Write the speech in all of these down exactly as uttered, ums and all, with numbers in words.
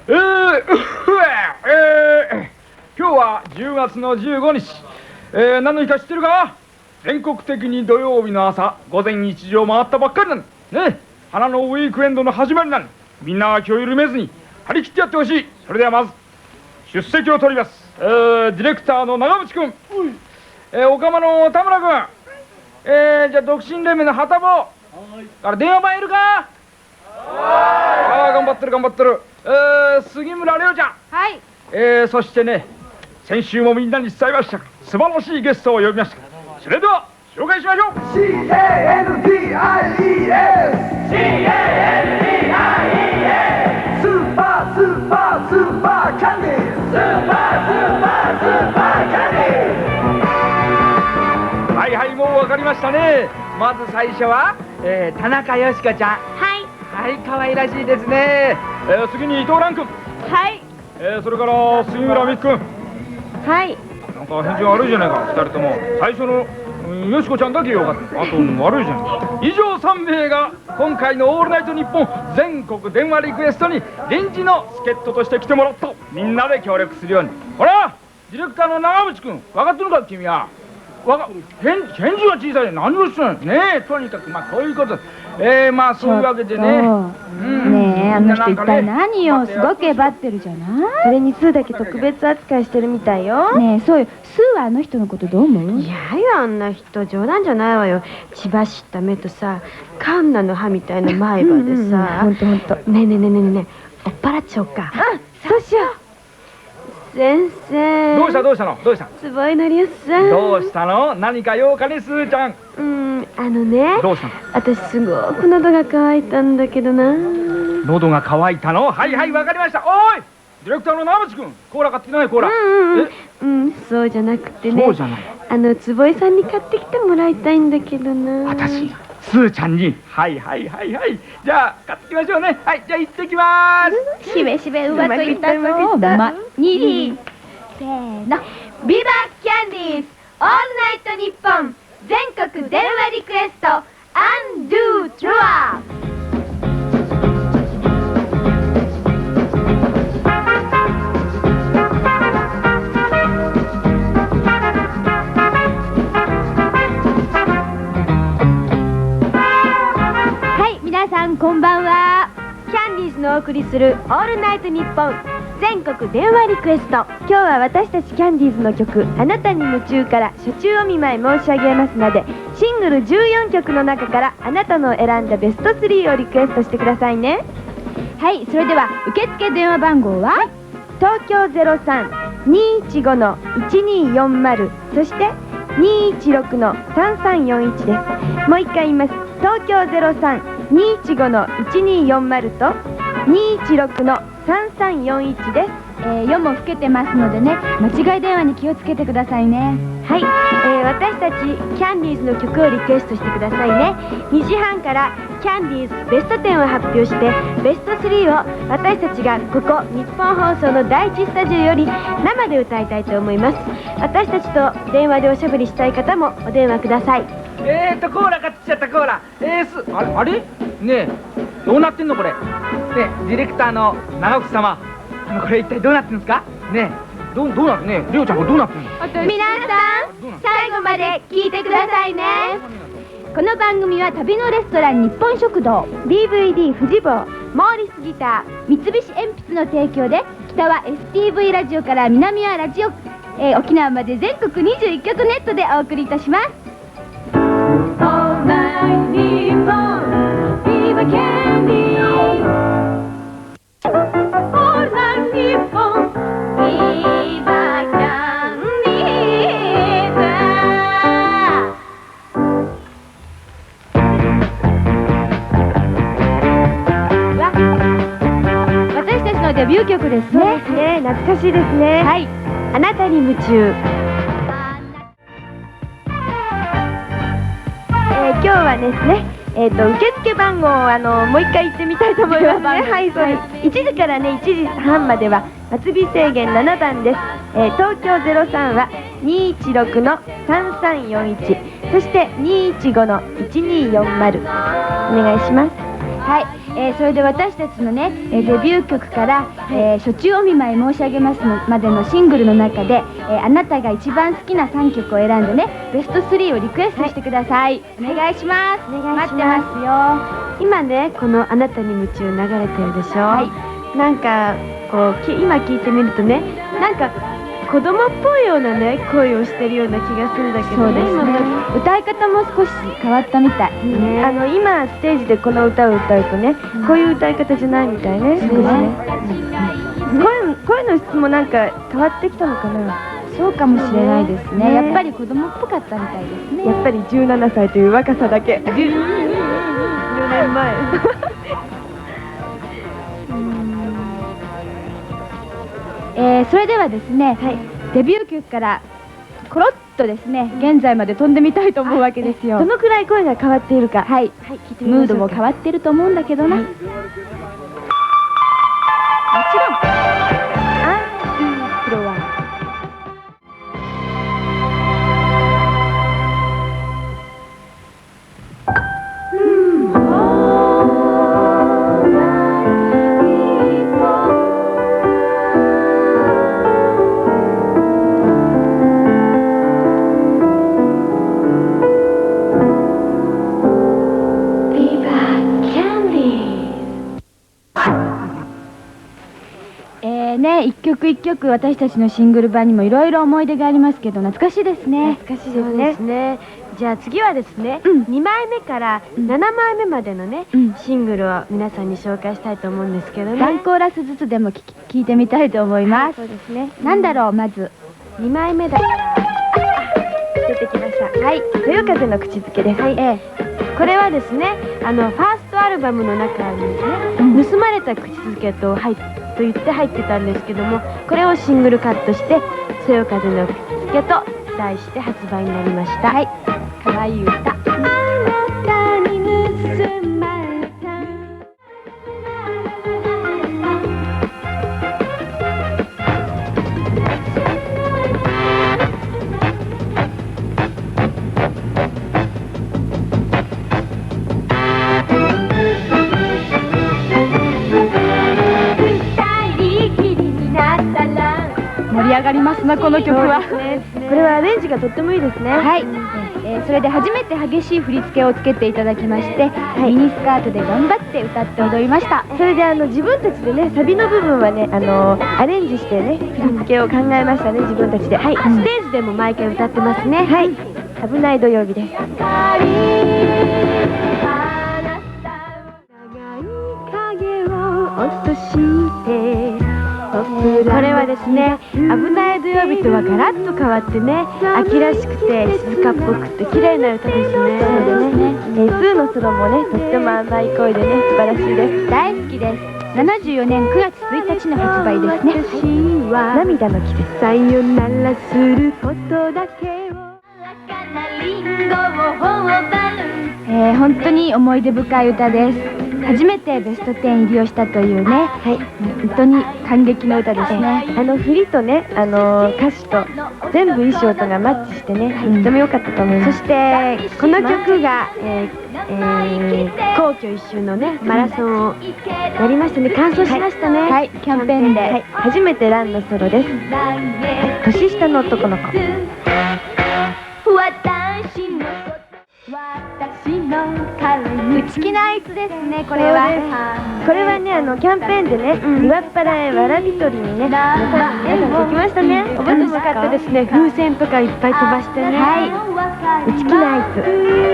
えー、えー、今日はじゅうがつのじゅうごにち、えー、何の日か知ってるか？全国的に土曜日の朝午前いちじを回ったばっかりなのね。花のウィークエンドの始まりなの。みんな気を緩めずに張り切ってやってほしい。それではまず出席を取ります。えー、ディレクターの長渕君、えー、おかまの田村君、えー、じゃあ独身連盟の旗坊から電話番いるか？ああ、頑張ってる頑張ってる。えー、杉村玲央ちゃん、 はい。 えー、そしてね、先週もみんなに伝えましたが素晴らしいゲストを呼びました。それでは紹介しましょう。 シーエーエヌディーアイイーエス シーエーエヌディーアイイーエス スーパースーパースーパーキャンディースーパースーパースーパーキャンディー。 はいはい、もう分かりましたね。まず最初は、えー、田中よしこちゃん。 はい。 はい、可愛らしいですね。えー、次に伊藤蘭君。 はい。 えー、それから杉村美樹君。 はい。 なんか返事悪いじゃないか、ふたりとも。最初の、うん、よしこちゃんだけよかった。あと悪いじゃない。以上さんめいが今回のオールナイトニッポン全国電話リクエストに臨時の助っ人として来てもらった。みんなで協力するように。ほら、ディレクターの長渕君、分かってるか君は。わか返返事は小さい。何をしてるのねえ。とにかくまあこういうこと。えー、まあそういうわけでね。うん、 ねえ、あの人一体何よ。すごくえばってるじゃない。 それにスーだけ特別扱いしてるみたいよ。 ねえ、そうよ。スーはあの人のことどう思う？ いやよ、あんな人冗談じゃないわよ。血走った目とさ、カンナの歯みたいな前歯でさ。 ほんとほんと。 ねえねえねえねえねえ、追っ払っちゃおうか。 あ、そうしよう。 先生。 どうしたどうしたのどうした坪井のりよさん。 どうしたの？何か用かね、すーちゃん。 うん、あのね、 どうしたの？ 私すごく喉が渇いたんだけどな。 喉が渇いたの？はいはい、わかりました。おい、ディレクターの長渕君、コーラ買ってきなよ、コーラ。 うんうんえ、 うん、そうじゃなくてね、 そうじゃない。 あの坪井さんに買ってきてもらいたいんだけどな。 私がスーちゃんに。はいはいはいはい、じゃあ買ってきましょうね。はい、じゃあ行ってきまーす。 しべしべうまくいったぞ。 うまくいったうまくいったまにりせーの。 ビバキャンディーズオールナイトニッポン全国電話リクエストアンドゥトゥアはい、皆さんこんばんは。キャンディーズのお送りするオールナイトニッポン全国電話リクエスト。今日は私たちキャンディーズの曲「あなたに夢中」から初中お見舞い申し上げますので、シングルじゅうよんきょくの中からあなたの選んだベストスリーをリクエストしてくださいね。 はい、それでは受付電話番号は、 東京 ゼロさん にーいちご のいちにーよんまる、そしてにーいちろく のさんさんよんいちです。もう一回言います。東京 ゼロさん にーいちご のいちにーよんまるとにーいちろく のさんさんよんいちです。 えー、夜も更けてますのでね、間違い電話に気をつけてくださいね。 はい、えー、私たちキャンディーズの曲をリクエストしてくださいね。にじはんからキャンディーズベストテンを発表して、ベストスリーを私たちがここ日本放送のだいいちスタジオより生で歌いたいと思います。私たちと電話でおしゃべりしたい方もお電話ください。 えーとコーラ買ってきちゃった。コーラ、えー、すあれあれねえ、どうなってんのこれ。ねえ、ディレクターの長渕様、あのこれ一体どうなってんですかねえ。どうどうなってねえ、レオちゃんこれどうなってんの？ 皆さん最後まで聞いてくださいね。 この番組は旅のレストラン日本食堂、 ディーブイディー フジボー、モーリスギタ三菱鉛筆の提供で、北は エスティーブイ ラジオから南はラジオ、えー、沖縄まで全国にじゅういっきょくネットでお送りいたします。 ー All night 日本ビバキャンディー All night 日本ビバキャンディーズ。わ、私たちのデビュー曲ですね。そうですね、懐かしいですね。はい、あなたに夢中。えー、今日はですね、えー、と受付番号をあのもう一回言ってみたいと思いますね。はい、そうです。いちじからねいちじはんまでは末尾制限ななばんです。えー、東京 ゼロさん はにーいちろく のさんさんよんいち、そしてにーいちご のいちにーよんまる、お願いします。 はい、 えーそれで私たちのね、えーデビュー曲から「えー初中お見舞い申し上げます」のまでのシングルの中で、えーあなたが一番好きなさんきょくを選んでね、ベストスリーをリクエストしてください。お願いします。 お願いします。 待ってますよ。 今ねこの「あなたに夢中」流れてるでしょ、 はい、 なんかこうき今聞いてみるとね、なんか子供っぽいようなね声をしてるような気がするんだけどね。 そうですね。歌い方も少し変わったみたい。 ね、あの今ステージでこの歌を歌うとね、うん、こういう歌い方じゃないみたいね。 そうですね。 声声の質もなんか変わってきたのかな。 そうかもしれないですね。 ね、 やっぱり子供っぽかったみたいですね。 やっぱりじゅうななさいという若さだけ。よねんまえ。 えー、それではですね、はい、デビュー曲からコロッとですね、現在まで飛んでみたいと思うわけですよ。 どのくらい声が変わっているか、はい、はい、聞いてみましょうか。 ムードも変わってると思うんだけどな、はい、もちろんアンフロア。一曲一曲私たちのシングル版にもいろいろ思い出がありますけど、懐かしいですね。 懐かしいですね。ですね。じゃあ次はですね、うん、にまいめからななまいめまでのね、うん、シングルを皆さんに紹介したいと思うんですけどね。 ワンコーラスずつでも聞き聞いてみたいと思います。 はい、そうですね。 なんだろう、まずにまいめだから出てきました。はい、豊風の口づけです。はい、ええ。これはですね、あのファーストアルバムの中にですね、うん、盗まれた口づけと入ってと言って入ってたんですけども、これをシングルカットして「そよ風の口づけ」と題して発売になりました。 はい、かわいい歌。あなたに盗まれた。盛り上がりますな、この曲は。 これはアレンジがとってもいいですね。 はい、えー、それで初めて激しい振り付けをつけていただきまして、はい、ミニスカートで頑張って歌って踊りました。 それであの自分たちでね、サビの部分はね、あのアレンジしてね、振り付けを考えましたね、自分たちで。はい、うん、ステージでも毎回歌ってますね。はい、危ない土曜日です。これはですね、危ない土曜日とはガラッと変わってね、秋らしくて静かっぽくて綺麗な歌ですね。そうですね。えー、スーのソロもね、とっても甘い声でね、素晴らしいです。 大好きです。ななじゅうよねんくがつついたちの発売ですね。 はい、涙の季節。さよならすることだけを。 えー、本当に思い出深い歌です。初めてベストテン入りをしたというね、はい、本当に感激の歌ですね。 あの振りとね、あの歌詞と全部衣装とがマッチしてね、とても良かったと思います。そしてこの曲が、えーえー、皇居一周のねマラソンをやりましたね。完走しましたね。はい、 はい、キャンペーンで、はい、 初めてランのソロです。年下の男の子。 私の私の内気なあいつですね。これはこれはね、あのキャンペーンでね、上っ腹へわらびとりにね、皆さんできましたね。覚えてますか？よかったですね。風船とかいっぱい飛ばしてね。はい、内気なあいつ。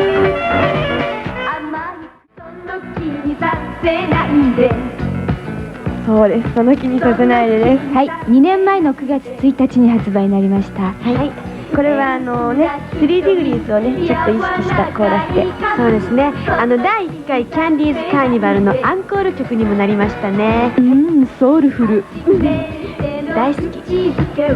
そうです。その気にさせないでです。 はい、にねんまえのくがつついたちに発売になりました。はい。 これはあのね、スリーディグリーズをね、ちょっと意識したコーラスで。そうですね。あのだいいっかいキャンディーズカーニバルのアンコール曲にもなりましたね。 うん、ソウルフル。 大好き。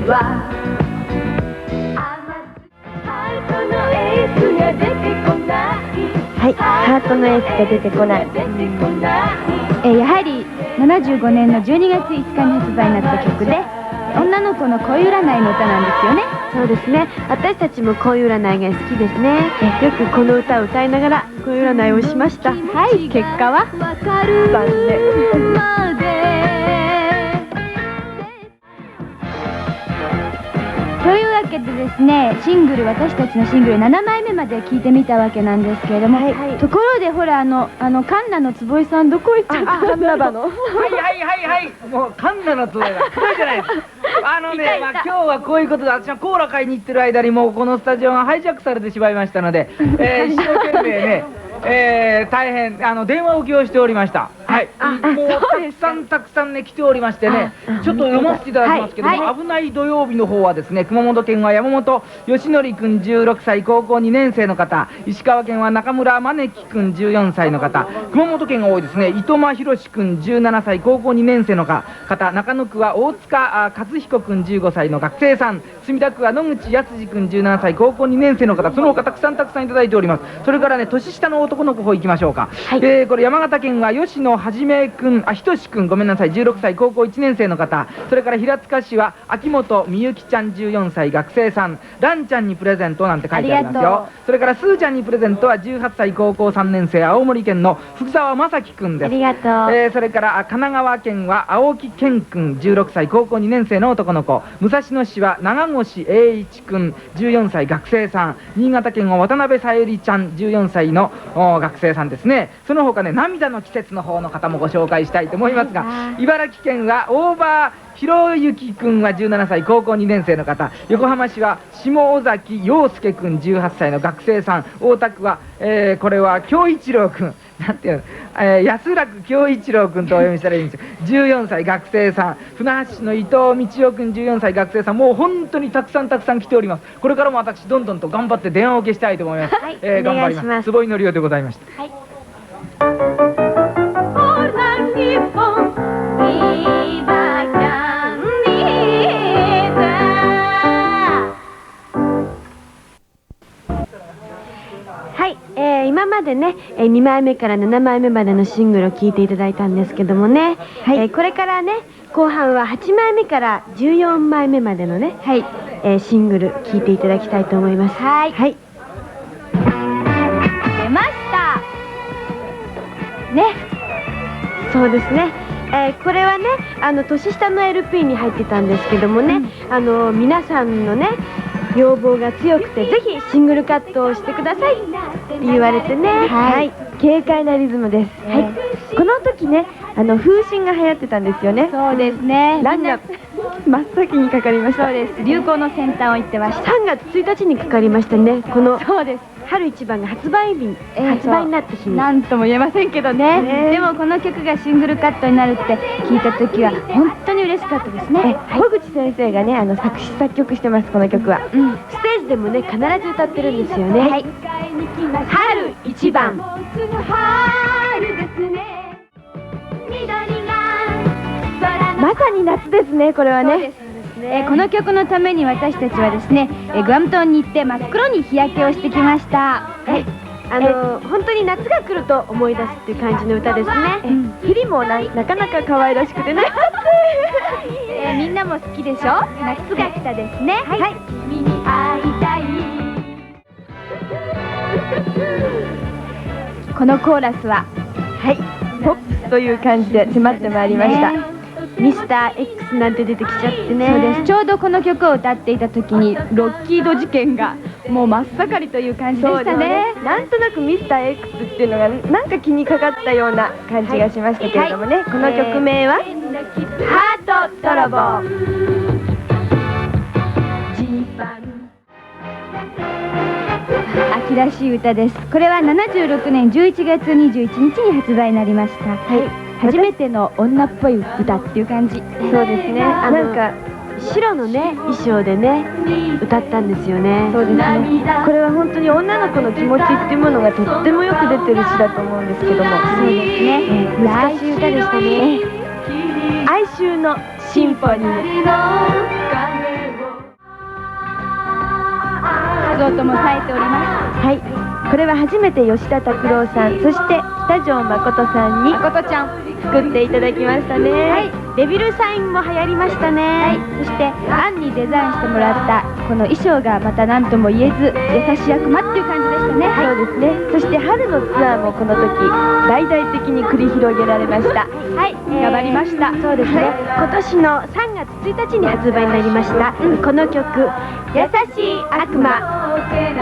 はい、ハートのエースが出てこない。 えー、やはりななじゅうごねんのじゅうにがついつかに発売になった曲で、 女の子の恋占いの歌なんですよね。 そうですね。私たちも恋占いが好きですね。よくこの歌を歌いながら恋占いをしました。 はい、結果は残念。 というわけでですね、シングル、私たちのシングルななまいめまで聞いてみたわけなんですけれども、 はいはい、 ところでほら、あの、あの、カンナの坪井さんどこ行っちゃったんだろう。 はいはいはいはい、もうカンナのつぼいだ。つぼいじゃないです。あのね、まあ今日はこういうことで、私はコーラ買いに行ってる間にもうこのスタジオがハイジャックされてしまいましたので、えー、一生懸命ね、えー、大変あの電話受けをしておりました。はい、もうたくさんたくさんね来ておりましてね、ちょっと読ませていただきますけども、はいはい、危ない土曜日の方はですね、熊本県は山本義則君じゅうろくさい高校にねん生の方、石川県は中村招樹君じゅうよんさいの方、熊本県が多いですね、糸間博君じゅうななさい高校にねん生の方、中野区は大塚勝彦君じゅうごさいの学生さん、墨田区は野口康二君じゅうななさい高校にねん生の方、その他たくさんたくさんいただいております。それからね、年下の男の子方行きましょうか。はい、えー、これ山形県は吉野はじめ君、あ、ひとし君、ごめんなさい、じゅうろくさい高校いちねん生の方、それから平塚市は秋元みゆきちゃんじゅうよんさい学生さん、ランちゃんにプレゼントなんて書いてありますよ。それからスーちゃんにプレゼントはじゅうはっさい高校さんねん生、青森県の福沢正樹君です。 ありがとう。 えー、それから神奈川県は青木健君じゅうろくさい高校にねん生の男の子、武蔵野市は長越栄一君じゅうよんさい学生さん、新潟県は渡辺さゆりちゃんじゅうよんさいの学生さんですね。その他ね、涙の季節の方の方もご紹介したいと思いますが、茨城県は大場博之君はじゅうななさい高校にねん生の方、横浜市は下尾崎陽介君じゅうはっさいの学生さん、大田区は、えー、これは京一郎君なんていうの、えー、安楽京一郎君とお読みしたらいいんですよ。じゅうよんさい学生さん、船橋市の伊藤道夫君じゅうよんさい学生さん、もう本当にたくさんたくさん来ております。これからも私どんどんと頑張って電話を受けしたいと思います。 はい、 えー、頑張ります。坪井のりおでございました。はい。 はい、えー、今までね、えー、にまいめからななまいめまでのシングルを聴いていただいたんですけどもね、はい、えー、これからね、後半ははちまいめからじゅうよんまいめまでのね、はい、えー、シングル聴いていただきたいと思います。はい、はい、 出ましたね。 そうですね、えー、これはね、あの年下の エルピー に入ってたんですけどもね、うん、あの皆さんのね要望が強くて、ぜひシングルカットをしてくださいって言われてね、はい、はい、軽快なリズムです。はい、この時ね、あの風神が流行ってたんですよね。 そうですね。 ランが真っ先にかかりました。 そうです。流行の先端を言ってました。 さんがつついたちにかかりましたね。このそうです。 春一番が発売日、えー、発売になった日に。 なんとも言えませんけどね。ね、でもこの曲がシングルカットになるって聞いた時は本当に嬉しかったですね。 小口先生がね、あの作詞作曲してます、この曲は。うん、ステージでもね必ず歌ってるんですよね。はい、春一番。まさに夏ですね、これはね。 えー、この曲のために私たちはですね、えー、グアム島に行って真っ黒に日焼けをしてきました。はい、 あのー、本当に夏が来ると思い出すっていう感じの歌ですね。振りも な, なかなか可愛らしくてね、 えー、みんなも好きでしょ。夏が来たですね。はい、はい、君に会いたい。このコーラスは、 はい、ポップスという感じで迫ってまいりました。ミスター X なんて出てきちゃってね。 そうです。ちょうどこの曲を歌っていた時にロッキード事件がもう真っ盛りという感じでしたね。ね、 なんとなくミスター X っていうのがなんか気にかかったような感じがしましたけれどもね、はいはい、この曲名は、えー、ハート泥棒。 秋らしい歌です。これはななじゅうろくねんじゅういちがつにじゅういちにちに発売になりました。はい、初めての女っぽい歌っていう感じ。 そうですね。あのなんか白のね衣装でね歌ったんですよね。 そうですね。 これは本当に女の子の気持ちっていうものがとってもよく出てる詩だと思うんですけども。 そうですね。 えー、難しい歌でしたね。哀愁のシンフォニー。 音も冴えております。 はい、これは初めて吉田拓郎さん、そして北条誠さんに誠ちゃん作っていただきましたね。はい、 デビルサインも流行りましたね。 はい、そしてアンにデザインしてもらったこの衣装がまた何とも言えず優しい悪魔っていう感じでしたね。 はい、そうですね。そして春のツアーもこの時大々的に繰り広げられました。はい、頑張りました。そうですね。今年のさんがつついたちに発売になりました、うん、この曲「優しい悪魔」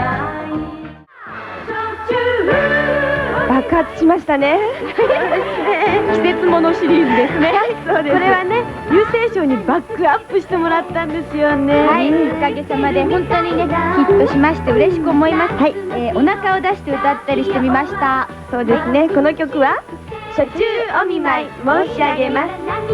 爆発しましたね。季節ものシリーズですね。はい、そうです。これはね、優勢賞にバックアップしてもらったんですよね。 はい、おかげさまで本当にねヒットしまして嬉しく思います。はい、えー、お腹を出して歌ったりしてみました。 そうですね。この曲は初中お見舞い申し上げます。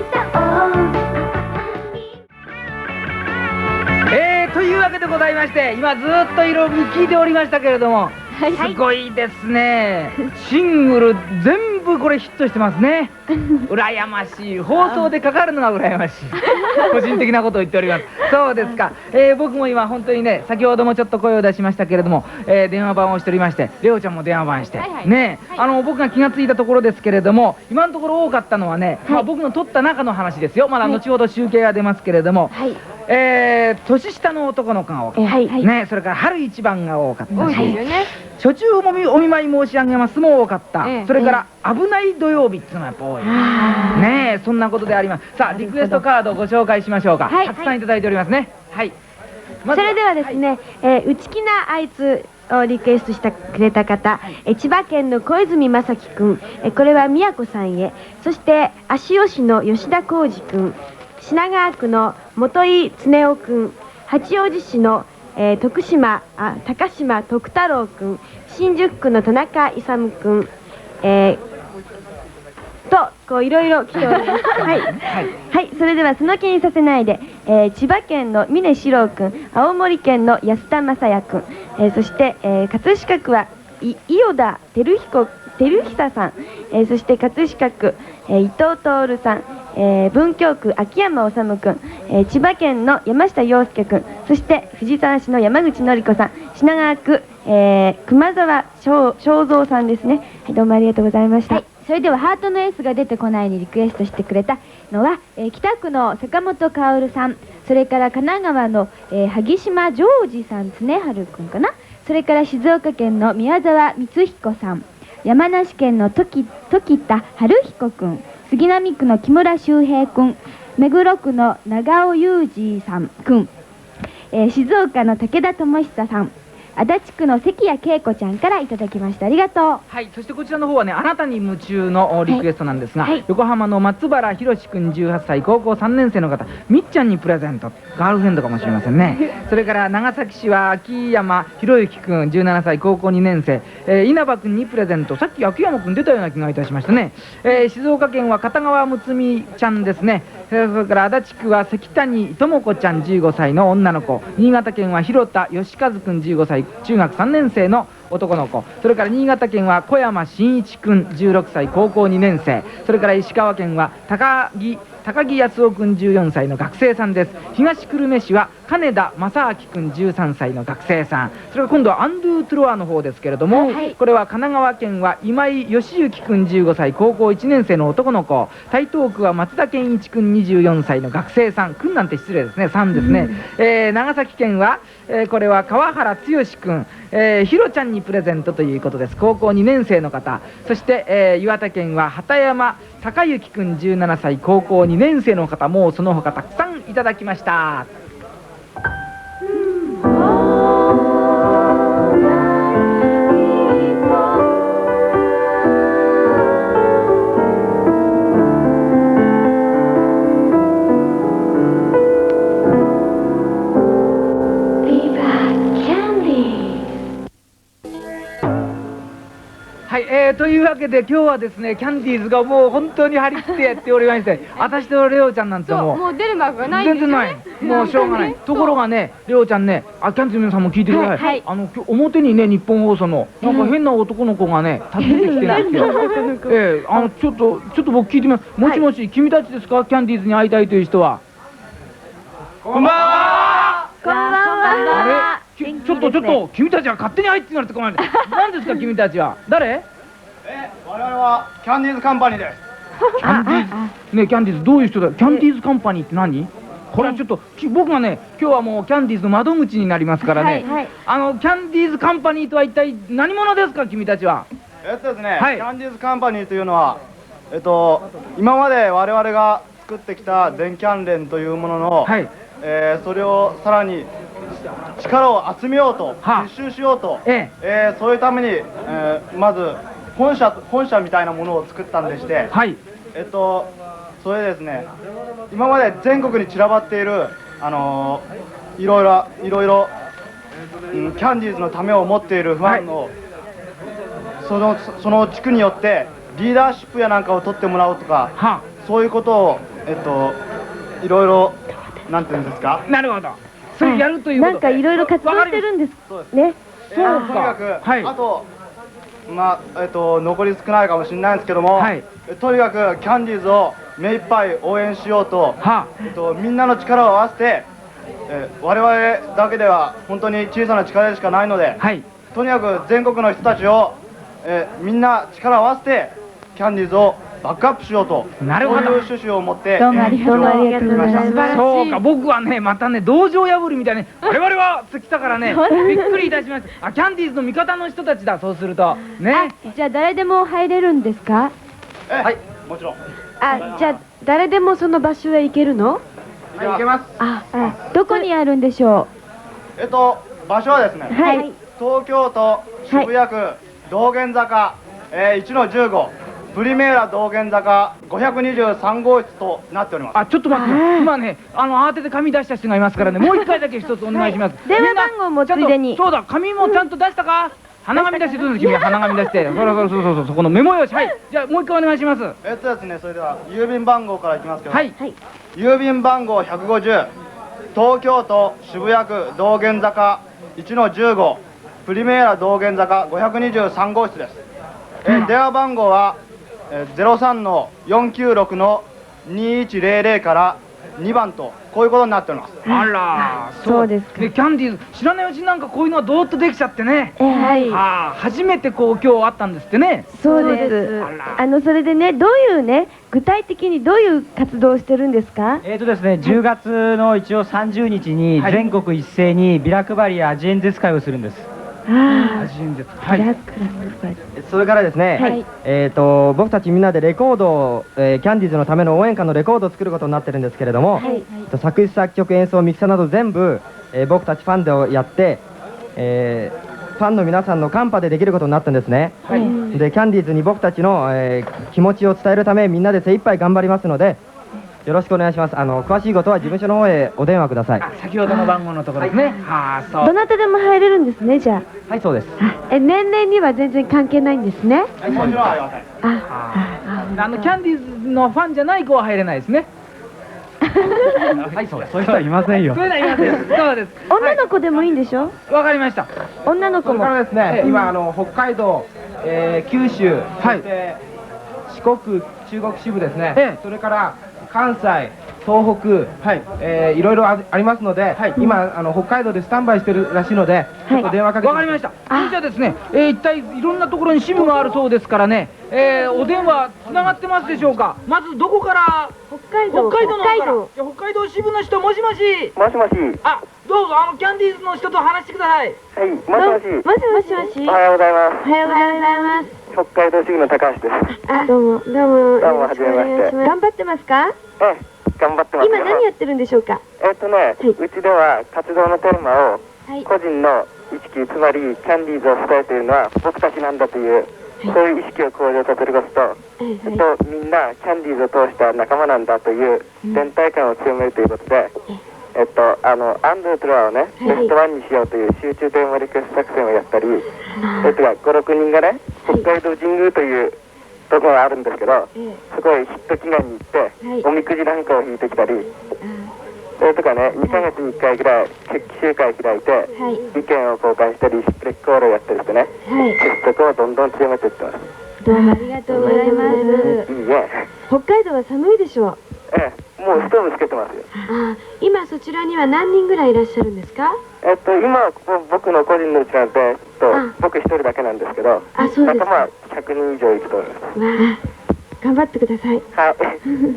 えー、というわけでございまして、今ずっといろいろ聞いておりましたけれども、すごいですね。シングル全部これヒットしてますね。羨ましい。放送でかかるのが羨ましい。個人的なことを言っております。そうですか。えー、僕も今本当にね、先ほどもちょっと声を出しましたけれども、えー、電話番をしておりまして、レオちゃんも電話番して、ね、あの僕が気がついたところですけれども、今のところ多かったのはね、まあ僕の取った中の話ですよ。まだ後ほど集計が出ますけれども、えー、年下の男の子が多かった、ね、それから春一番が多かった、 多いですよね。 初中お見お見舞い申し上げますも多かった、それから危ない土曜日っていうのがやっぱ多いね。えそんなことであります。さあリクエストカードをご紹介しましょうか。たくさんいただいておりますね。はい、 それではですね、えー、内気なあいつをリクエストしてくれた方、え千葉県の小泉正樹くん、えこれは宮子さんへ。そして芦吉の吉田浩二くん、品川区の本井恒夫くん、八王子市の、えー、徳島あ高島徳太郎くん、新宿区の田中勇くん、えー、とこういろいろ来ております。はい、はいはい、それではその気にさせないで、えー、千葉県の峰史郎くん、青森県の安田正也くん、えー、そして、えー、葛飾区は伊予田照彦照久さん、えー、そして葛飾区、えー、伊藤徹さん、えー、文京区秋山治くん、えー、千葉県の山下陽介くん、そして藤沢市の山口典子さん、品川区、えー、熊沢正蔵さんですね。はい、どうもありがとうございました。 はい、それではハートのエースが出てこないにリクエストしてくれたのは、えー、北区の坂本薫さん、それから神奈川の、えー、萩島ジョージさん、常春くんかな、それから静岡県の宮沢光彦さん、山梨県の時時田春彦くん、杉並区の木村修平くん、目黒区の長尾裕二さんくん、えー、静岡の武田智久さん、足立区の関谷恵子ちゃんからいただきました。ありがとう。 はい、そしてこちらの方はね、あなたに夢中のリクエストなんですが、 はいはい、 横浜の松原宏くんじゅうはっさい、高校さんねん生の方、みっちゃんにプレゼント。ガールフレンドかもしれませんね。それから長崎市は秋山博之くんじゅうななさい、高校にねん生、えー、稲葉くんにプレゼント。さっき秋山くん出たような気がいたしましたね。えー、静岡県は片川むつみちゃんですね。それから足立区は関谷智子ちゃんじゅうごさいの女の子、新潟県は広田義和くんじゅうごさい、中学さんねん生の男の子、それから新潟県は小山真一くんじゅうろくさい、高校にねん生、それから石川県は高木高木康夫くんじゅうよんさいの学生さんです。東久留米市は金田正明くんじゅうさんさいの学生さん、それから今度はアンドゥトゥロワの方ですけれども、はい、これは神奈川県は今井義行くんじゅうごさい、高校いちねん生の男の子、台東区は松田健一くんにじゅうよんさいの学生さん、くんなんて失礼ですね、さんですね、うん、えー、長崎県は、えー、これは川原剛くん、えー、ひろちゃんにプレゼントということです。高校にねん生の方、そして、えー、岩手県は畑山孝之くんじゅうななさい、高校にねん生の方、もうその他たくさんいただきました。はい、えー、というわけで今日はですね、キャンディーズがもう本当に張り切ってやっておりまして、私とレオちゃんなんてもうもう出る幕がないんですよね。 全然ない、もうしょうがない。ところがね、レオちゃんね、あ、キャンディーズの皆さんも聞いてください、はいはい、あの今日表にね、日本放送のなんか変な男の子がね、訪ねてきてるんですよ。ええー、あのちょっとちょっと僕聞いてみます。もしもし、はい、君たちですか、キャンディーズに会いたいという人は。こんばんは。 こんばんは。 あれ、ちょっとちょっと、君たちは勝手に入って言われて困る。何ですか君たちは。誰？ え、我々はキャンディーズカンパニーです。 キャンディーズねキャンディーズどういう人だキャンディーズカンパニーって何これはちょっとき僕がね今日はもうキャンディーズの窓口になりますからね、 はいはいあのキャンディーズカンパニーとは一体何者ですか君たちは。 えっとですね、 はいキャンディーズカンパニーというのは、えっと、今まで我々が作ってきた電キャン連というものの、 はいえーそれをさらに力を集めようと、 はあ実習しようと、 ええーそういうために、えーまず本社本社みたいなものを作ったんでして、 はいえっと、それでですね、今まで全国に散らばっている、あのーいろいろいろいろ、うん、キャンディーズのためを持っているファンの、そのその地区によってリーダーシップやなんかを取ってもらうとか、 はそういうことを、えっと、いろいろ、なんていうんですか、 なるほどそれやるということなんかいろいろ活動してるんですそうですね。 えーそうかとにかく、 はいあと、まあえっと、残り少ないかもしれないんですけども、 はいえとにかくキャンディーズを目いっぱい応援しようと、 はえっと、みんなの力を合わせて、えー我々だけでは本当に小さな力でしかないので、 はいとにかく全国の人たちを、えーみんな力を合わせてキャンディーズをバックアップしようと、 なるほどそういう趣旨を持って、 どうもありがとうございますえー今日は来ました素晴らしいそうか僕はねまたね道場破りみたいに我々はって来たからねびっくりいたしましたあキャンディーズの味方の人たちだそうするとねじゃあ誰でも入れるんですか？ えはい、もちろん。 あ、じゃあ誰でもその場所へ行けるの？ はい、行けます。 あ、あ、どこにあるんでしょえっと、場所はですね、 う？はい。 東京都渋谷区道玄坂、えー、いちのじゅうごプリメーラ道玄坂ごひゃくにじゅうさん号室となっております。 あちょっと待って今ねあの慌てて紙出した人がいますからねもう一回だけ一つお願いします、 電話みんな番号もついでにちゃんとそうだ紙もちゃんと出したか鼻紙出してどうです君は鼻紙出してそろそろそうそうそうそこのメモ用紙はいじゃあもう一回お願いしますはえっとですね、それでは郵便番号からいきますけど、 いはい。 郵便番号ひゃくごじゅう東京都渋谷区道玄坂いちのじゅうごプリメーラ道玄坂ごひゃくにじゅうさん号室です。えー電話番号は、えー、ゼロさんのよんきゅうろくのにいちゼロゼロからにばんとこういうことになっております。 あらそうですかでキャンディーズ知らないうちになんかこういうのはどーっとできちゃってねえ、はい。 ああ初めてこう今日会ったんですってねそうですあら。 あのそれでね、どういうね、具体的にどういう活動をしてるんですか？ えーとですね、じゅうがつの一応さんじゅうにちにはい全国一斉にビラ配りや味演説会をするんです。 あ初めてあ、 はいブラックラックバリそれからですね、 はいえー、と僕たちみんなでレコードを、えーキャンディーズのための応援歌のレコードを作ることになってるんですけれども、 はいえっと作詞作曲演奏ミキサーなど全部、えー僕たちファンでやって、えーファンの皆さんのカンパでできることになったんですね、 はいでキャンディーズに僕たちの、えー気持ちを伝えるためみんなで精一杯頑張りますのでよろしくお願いします。あの詳しいことは事務所の方へお電話ください。 あ先ほどの番号のところですねはあそうどなたでも入れるんですね、じゃはい、そうです。 あ。え、年齢には全然関係ないんですね。 はい、もちろんありません。 あ、 あのキャンディーズのファンじゃない子は入れないですねはい、そうです。そういう人はいませんよそ。れではいませんそうです女の子でもいいんでしょ？ わかりました女の子も。 ですねええ今あの北海道、えー九州、 はいそして四国、中国支部ですね、 ええそれから関西、東北、 はいえーいろいろあありますので、今あの北海道でスタンバイしてるらしいので、ちょっと電話かけてわかりましたそれじゃあですね、えー、一体いろんなところに支部があるそうですからね、えー、お電話つながってますでしょうかまずどこから北海道。 北海道の方から北海道。 いや北海道支部の人もしもしもしもし、 あどうぞあのキャンディーズの人と話してくださいはい、もしどうもし、 もしもしもし。 おはようございます。 おはようございます。 北海道支部の高橋です。 あ、どうも、どうも。 どうもはじめまして頑張ってますか？ ええ、頑張ってますよ。 今何やってるんでしょうか？ えっとね、 いうちでは活動のテーマをはい。 個人の意識、つまりキャンディーズを伝えているのは僕たちなんだという、そういう意識を向上させることと、 はいえっと、みんなキャンディーズを通した仲間なんだという連帯感を強めるということで、えっと、あの、アンドゥトラをね、ベストワンにしようという集中テーマリクエスト作戦をやったり、それからご、ろくにんがね、北海道神宮というところがあるんですけど、 えそこへヒット祈願に行って、 はいおみくじなんかを引いてきたり、それとかね、にかげつにいっかいぐらい決起集会開いて、 はい。 意見を交換したり、スプレックコールをやったりしてね、 はい。 結束をどんどん強めていってます。 どうもありがとうございます。 いいえ、 北海道は寒いでしょう。 ええ、もうストーブつけてますよ。 あ、今そちらには何人ぐらいいらっしゃるんですか？ えっと、今はここ僕の個人のうちなんて、えっとあ僕一人だけなんですけど、 あ、そうですか。 仲間はひゃくにん以上いくと思います。 わあ、 頑張ってください。 はい。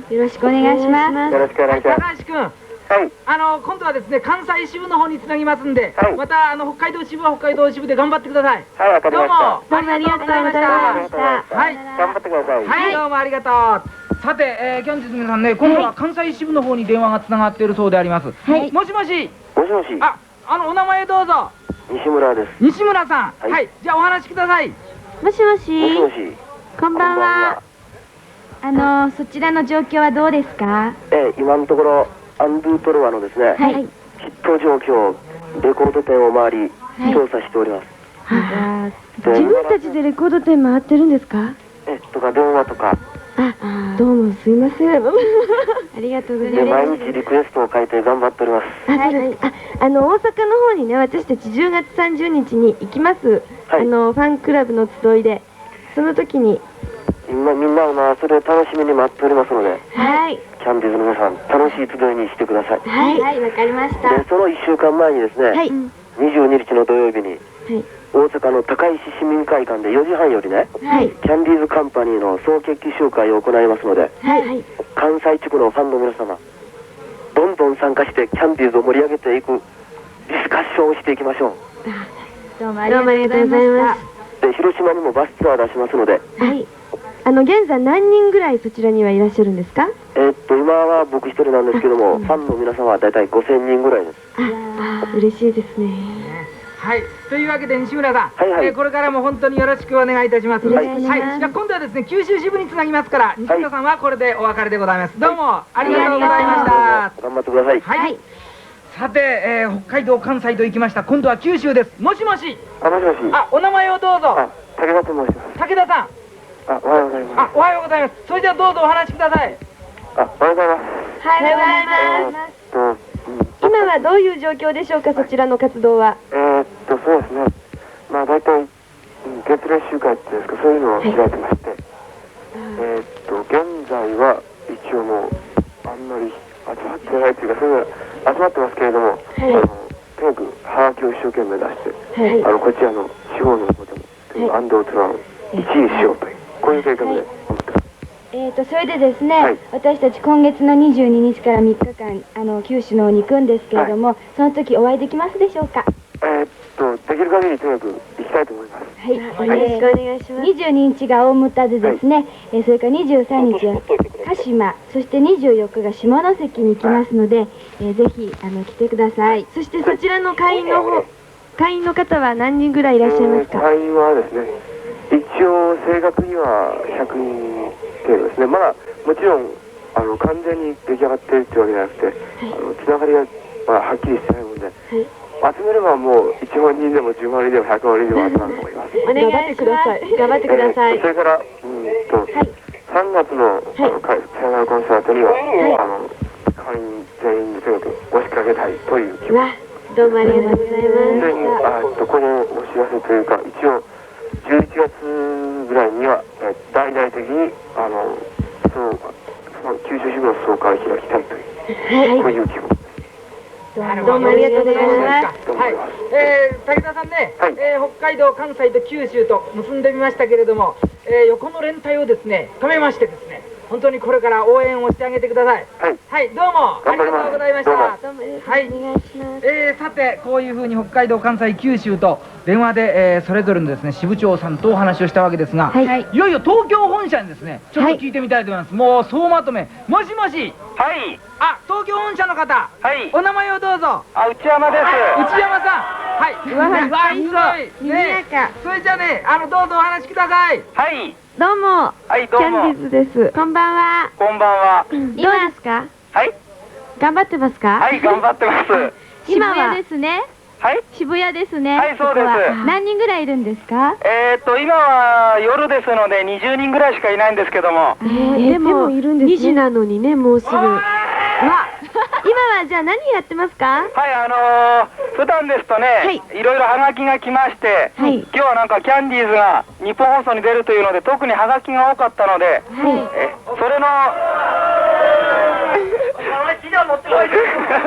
よろしくお願いします。 よろしくお願いします。 高橋君、 はい。 あの今度はですね関西支部の方につなぎますんで、 はいまたあの北海道支部は北海道支部で頑張ってください。 はい、わかりどうもました。 どうもありがとうございました。 はい頑張ってください。 はい、どうもありがとう。さて、えー、キャンディーズ皆さんね、今度は関西支部の方に電話がつながっているそうであります。 はいもしもし、 もしもし。 あ、あのお名前どうぞ。 西村です。 西村さん、 はいはい、じゃあお話しください。 もしもし。 もしもし。 こんばんは。 あのそちらの状況はどうですか？ えー、今のところアンドゥトロワのですね、 はい。 ヒット状況、レコード店を回り、 はい調査しております。 あで自分たちでレコード店回ってるんですか？ えとか電話とかあ、どうもすいません。ありがとうございでます。 毎日リクエストを書いて頑張っております。 あ、そうですか。あ、あの大阪の方にね、私たちじゅうがつさんじゅうにちに行きます。 はいあのファンクラブの集いで、その時に、 今みんなはそれを楽しみに待っておりますので、 はい、 キャンディーズの皆さん楽しい集いにしてください。 はい、はい、わかりました。 でそのいっしゅうかんまえにですね、 はい、 にじゅうににちの土曜日にはい、 大阪の高石市民会館でよじはんよりね、 はい、 キャンディーズカンパニーの総決起集会を行いますので、 はい、はい。 関西地区のファンの皆様、どんどん参加してキャンディーズを盛り上げていくディスカッションをしていきましょどうもあどうもありがとうございまう。で広島にもバスツアー出しますので、 す。はい。あの現在何人ぐらいそちらにはいらっしゃるんですか？ えーっと今は僕一人なんですけども、ファンの皆様はだいたいごせんにんぐらいです。 あ、あ、嬉しいですね。 はい、というわけで西村さん、 はいはいえーこれからも本当によろしくお願いいたします。 お願いしますはい、じゃあ今度はですね九州支部につなぎますから、西村さんはこれでお別れでございます。どうもありがとうございました。 頑張ってください。 はい、さて、えー北海道関西と行きました。今度は九州です。もしもし、 あ、もしもし。 あ、お名前をどうぞ。 あ、武田と申します。 武田さん、 あ、おはようございます。 あ、おはようございます。それじゃあどうぞお話しください。 あ、おはようございます。 おはようございます。 えーっと、うん、 今はどういう状況でしょうか、そちらの活動は。 えーっと、そうですね。まあ、大体、うん月例集会っていうんですか、そういうのを開いてまして、えーっと、現在は一応もう、あんまり集まってないというか、そういうの集まってますけれども、あの、とにかく、ハガキを一生懸命出して、 はい。 あの、こちらの地方の方でも、という安藤ツアーをいちいにしようという、こういう計画で思ってます。 えーとそれでですね、 はい私たち今月のにじゅうににちからみっかかんあの九州の方に行くんですけれども、その時お会いできますでしょうか？ えーっと、できる限りとにかく行きたいと思います。 はい、 よろしくお願いします。 にじゅうににちが大牟田でですね、えーそれからにじゅうさんにちは鹿島、そしてにじゅうよっかが下関に行きますので、えーぜひあの来てください。 そしてそちらの会員の方、会員の方は何人ぐらいいらっしゃいますか？ えー会員はですね、一応正確にはひゃくにん程度ですね。まだもちろんあの完全に出来上がっているってわけじゃなくて、あのつながりが、まあ、はっきりしてないもんで、集めればもういちまんにんでもじゅうまんにんでもひゃくまんにんでも集まると思います。 お願いします。頑張ってください。 えーそれから、うんと、さんがつのあのかさよならコンサートには、あの会員全員でとにかく押しかけたいという気持ち。 わ、どうもありがとうございそれにまあえっとこのお知らせというか、一応じゅういちがつぐらいには、え大々的にあのそうその九州支部の総会を開きたいという、こういう気分。 どうもありがとうございます。 はい、えー、武田さんね、 はいえー北海道、関西と九州と結んでみましたけれども、えー横の連帯をですね、深めましてですね、本当にこれから応援をしてあげてください。 はい、 はい、どうもありがとうございました。 頑張りどうもよろしくおはい、 願いします。 えーさて、こういうふうに北海道、関西、九州と電話で、えーそれぞれのですね支部長さんとお話をしたわけですが、 はいいよいよ東京本社にですね、ちょっと聞いてみたいと思います。もう総まとめ、もしもし、 はい、 あ、東京本社の方、 はい、 お名前をどうぞ。 あ、内山です。 内山さん、はい、 うわねわいいぞい、 にぎやか。 それじゃあね、あのどうぞお話しください。 はい、 どうも、 はい、 キャンディーズです。こんばんは。 こんばんは。 どうですか？ はい、 頑張ってますか？ はい、頑張ってます。 今は渋谷ですね。 はい、 渋谷ですね。 はいそうですここは何人ぐらいいるんですか？ えーっと、今は夜ですのでにじゅうにんぐらいしかいないんですけども、 えー、でもいるんですね。にじなのにね、もうすぐ。わ、今はじゃあ何やってますか？ はい、あのー、普段ですとね、 はいいろいろハガキが来まして、 はい今日はなんかキャンディーズが日本放送に出るというので、特にハガキが多かったので、 はい。 えそれの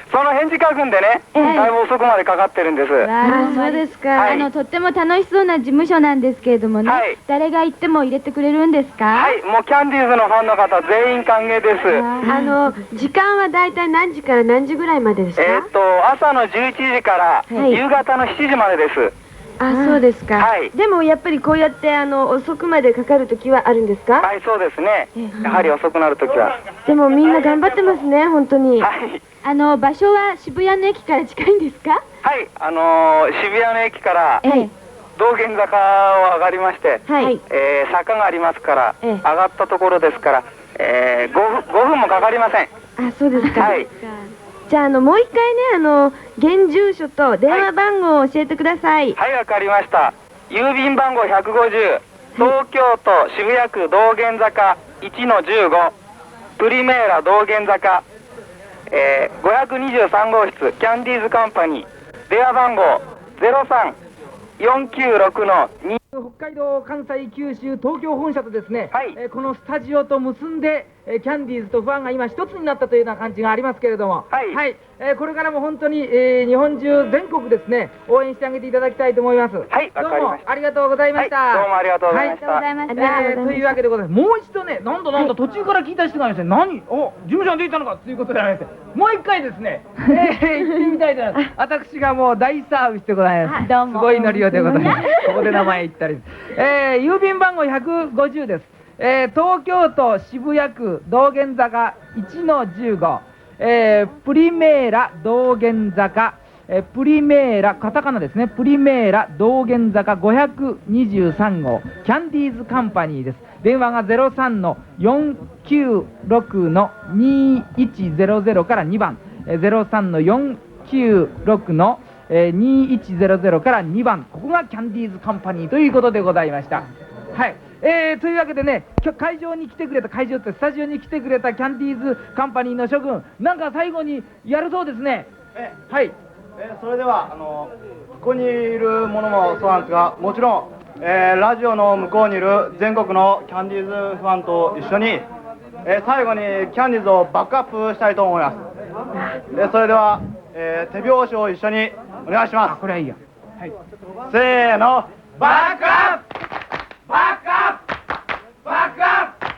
その返事書くんでね、 ええだいぶ遅くまでかかってるんです。 わあ、そうですか。 はいあのとっても楽しそうな事務所なんですけれどもね、 はい誰が行っても入れてくれるんですか？ はい、もうキャンディーズのファンの方全員歓迎です。 あの時間はだいたい何時から何時ぐらいまでですか？ えーっと朝のじゅういちじからはい夕方のしちじまでです。 あ、そうですか。 はいでもやっぱりこうやってあの遅くまでかかる時はあるんですか？ はい、そうですね。やはり遅くなるときは。 でもみんな頑張ってますね、本当に。 はい。 あの場所は渋谷の駅から近いんですか？ はい、あのー渋谷の駅からええ道玄坂を上がりまして、 はい。 えー坂がありますから、 ええ上がったところですから、えー、ごふん、ごふんもかかりません。 あ、そうですか。 はい。 じゃあ、あのもう一回ね、あの現住所と電話番号を教えてください。 はい、わかりました。郵便番号ひゃくごじゅう、東京都渋谷区道玄坂 いちのじゅうご、プリメーラ道玄坂、えー、ごひゃくにじゅうさん号室キャンディーズカンパニー、電話番号ゼロさん よんきゅうろくのに。 北海道、関西、九州、東京本社とですね、 はいえーこのスタジオと結んで、えーキャンディーズとファンが今一つになったというような感じがありますけれども、 はいえーこれからも本当に、えー日本中全国ですね、応援してあげていただきたいと思います。 はいわどうかりましたもありがとうございました。 はいどうもありがとうございましたはいありがとうございました。 ありがとうございましたえーというわけでございます。もう一度ね、なんだなんだ、途中から聞いた人がいまして、何、お、事務所に出ていたのかということでありまして、もう一回ですね、えー、行ってみたいと思います。私がもう大サービスでございます。 どうもすごいノリオでございます。ここで名前言ったり。えー、郵便番号ひゃくごじゅうです。えー、東京都渋谷区道玄坂 いちのじゅうご、えー、プリメーラ道玄坂、えー、プリメーラ、カタカナですね、プリメーラ道玄坂ごひゃくにじゅうさん号、キャンディーズカンパニーです。電話がゼロさんのよんきゅうろくのにいちゼロゼロからにばん、えー、ゼロさんのよんきゅうろくのにいちゼロゼロからにばん、ここがキャンディーズカンパニーということでございました。はい、えー、というわけでね、今日会場に来てくれた、会場ってスタジオに来てくれたキャンディーズカンパニーの諸君、なんか最後にやるそうですね。 えはい。 えーそれではあのここにいるものもそうなんですが、もちろん、えーラジオの向こうにいる全国のキャンディーズファンと一緒に、えー最後にキャンディーズをバックアップしたいと思います。えーそれでは、えー手拍子を一緒にお願いしまあ、これはいいや。はい。 す。せーの、バックアップバックアップバックアップ。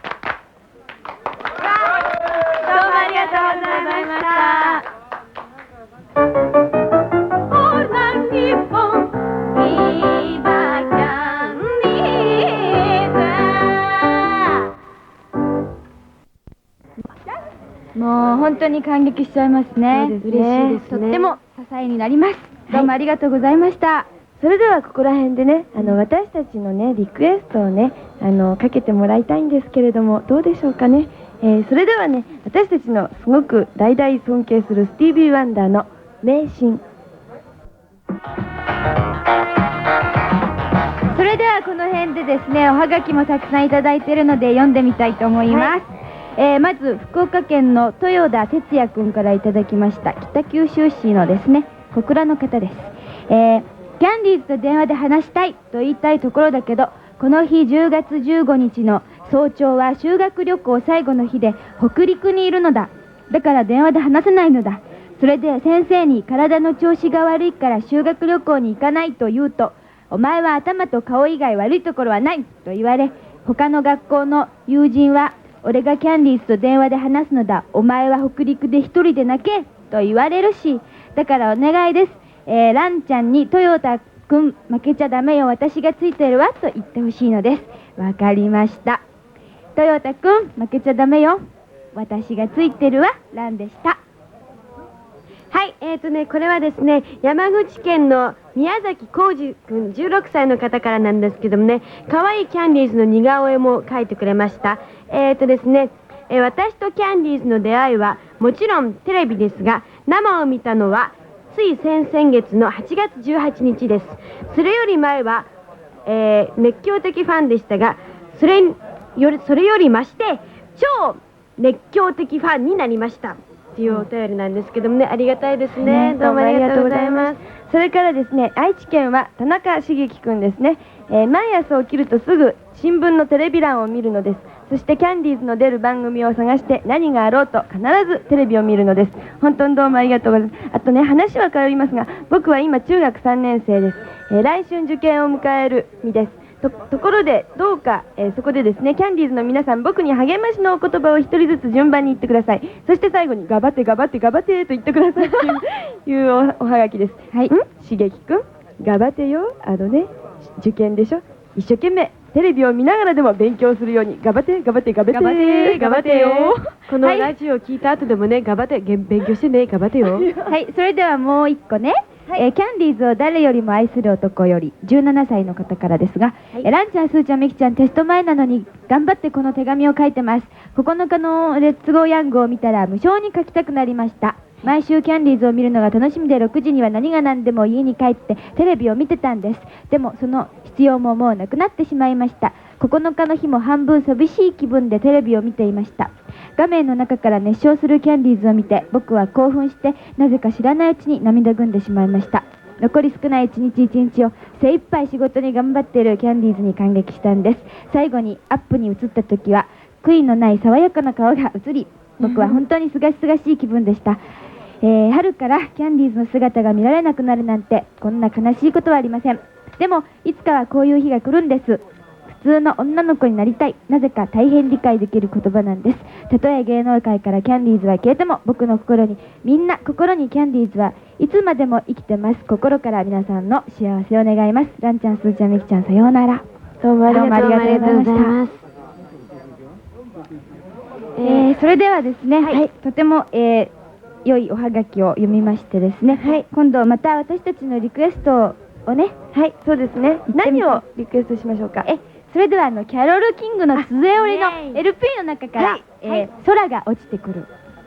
どうもありがとうございました。オーラン日本、ビバキャンディーズ。 もう本当に感激しちゃいますね。 そうですね嬉しいですねとっても支えになります。どうもありがとうございました。 それではここら辺でね、あの私たちのねリクエストをねあのかけてもらいたいんですけれども、どうでしょうかね。えーそれではね、私たちのすごく大々尊敬するスティービー・ワンダーの名シーン。 それではこの辺でですね、おはがきもたくさんいただいているので読んでみたいと思います。えーまず福岡県の豊田哲也くんからいただきました。北九州市のですね小倉の方です。えーキャンディーズと電話で話したいと言いたいところだけど、この日じゅうがつじゅうごにちの早朝は修学旅行最後の日で北陸にいるのだ。だから電話で話せないのだ。それで先生に体の調子が悪いから修学旅行に行かないと言うと、お前は頭と顔以外悪いところはないと言われ、他の学校の友人は俺がキャンディーズと電話で話すのだ、お前は北陸で一人で泣けと言われるし、だからお願いです。えー、ランちゃんにトヨタくん負けちゃダメよ、私がついてるわと言ってほしいのです。わかりました。トヨタくん負けちゃダメよ、私がついてるわ、ランでした。 はい、えーとね、これはですね、山口県の宮崎浩二君じゅうろくさいの方からなんですけどもね、可愛いキャンディーズの似顔絵も描いてくれました。えーとですね、えー私とキャンディーズの出会いはもちろんテレビですが、生を見たのはつい先々月のはちがつじゅうはちにちです。それより前は、えー熱狂的ファンでしたが、それよりそれよりまして超熱狂的ファンになりました。 っていうお便りなんですけどもね、ありがたいですね。どうもありがとうございます。 それからですね、愛知県は田中茂樹くんですね、えー毎朝起きるとすぐ新聞のテレビ欄を見るのです。そしてキャンディーズの出る番組を探して何があろうと必ずテレビを見るのです。本当にどうもありがとうございます。あとね、話は変わりますが、僕は今中学さんねん生です。えー来春受験を迎える身です。と, ところでどうか、えーそこでですね、キャンディーズの皆さん、僕に励ましのお言葉を一人ずつ順番に言ってください。そして最後に頑張って頑張って頑張ってと言ってくださいといういうお, おはがきです。はい、んしげきくん頑張ってよ。あのね、受験でしょ、一生懸命テレビを見ながらでも勉強するように頑張って頑張って頑張って頑張って頑張ってよ。このはいラジオを聞いた後でもね、頑張ってげん勉強してね、頑張ってよ。 はい、それではもう一個ね、えーキャンディーズを誰よりも愛する男よりじゅうななさいの方からですが、えーランちゃん、スーちゃん、ミキちゃん、テスト前なのに頑張ってこの手紙を書いてます。ここのかのレッツゴーヤングを見たら無性に書きたくなりました。毎週キャンディーズを見るのが楽しみでろくじには何が何でも家に帰ってテレビを見てたんです。でもその必要ももうなくなってしまいました。ここのかの日も半分寂しい気分でテレビを見ていました。画面の中から熱唱するキャンディーズを見て僕は興奮してなぜか知らないうちに涙ぐんでしまいました。残り少ない一日一日を精一杯仕事に頑張っているキャンディーズに感激したんです。最後にアップに映った時は悔いのない爽やかな顔が映り、僕は本当にすがしすがしい気分でした。えー春からキャンディーズの姿が見られなくなるなんてこんな悲しいことはありません。でもいつかはこういう日が来るんです。普通の女の子になりたい、なぜか大変理解できる言葉なんです。たとえ芸能界からキャンディーズは消えても僕の心に、みんな心にキャンディーズはいつまでも生きてます。心から皆さんの幸せを願います。ランちゃん、スーちゃん、ミキちゃん、さようなら。 どうもありがとうございました。 どうもありがとうございます。 えーそれではですね、はい、とても、えー良いおはがきを読みましてですね、はい、今度また私たちのリクエストをね、はい、そうですね、何をリクエストしましょうか。えそれではあのキャロル・キングの杖折りの エルピー の中から、はいえーはい、空が落ちてくる。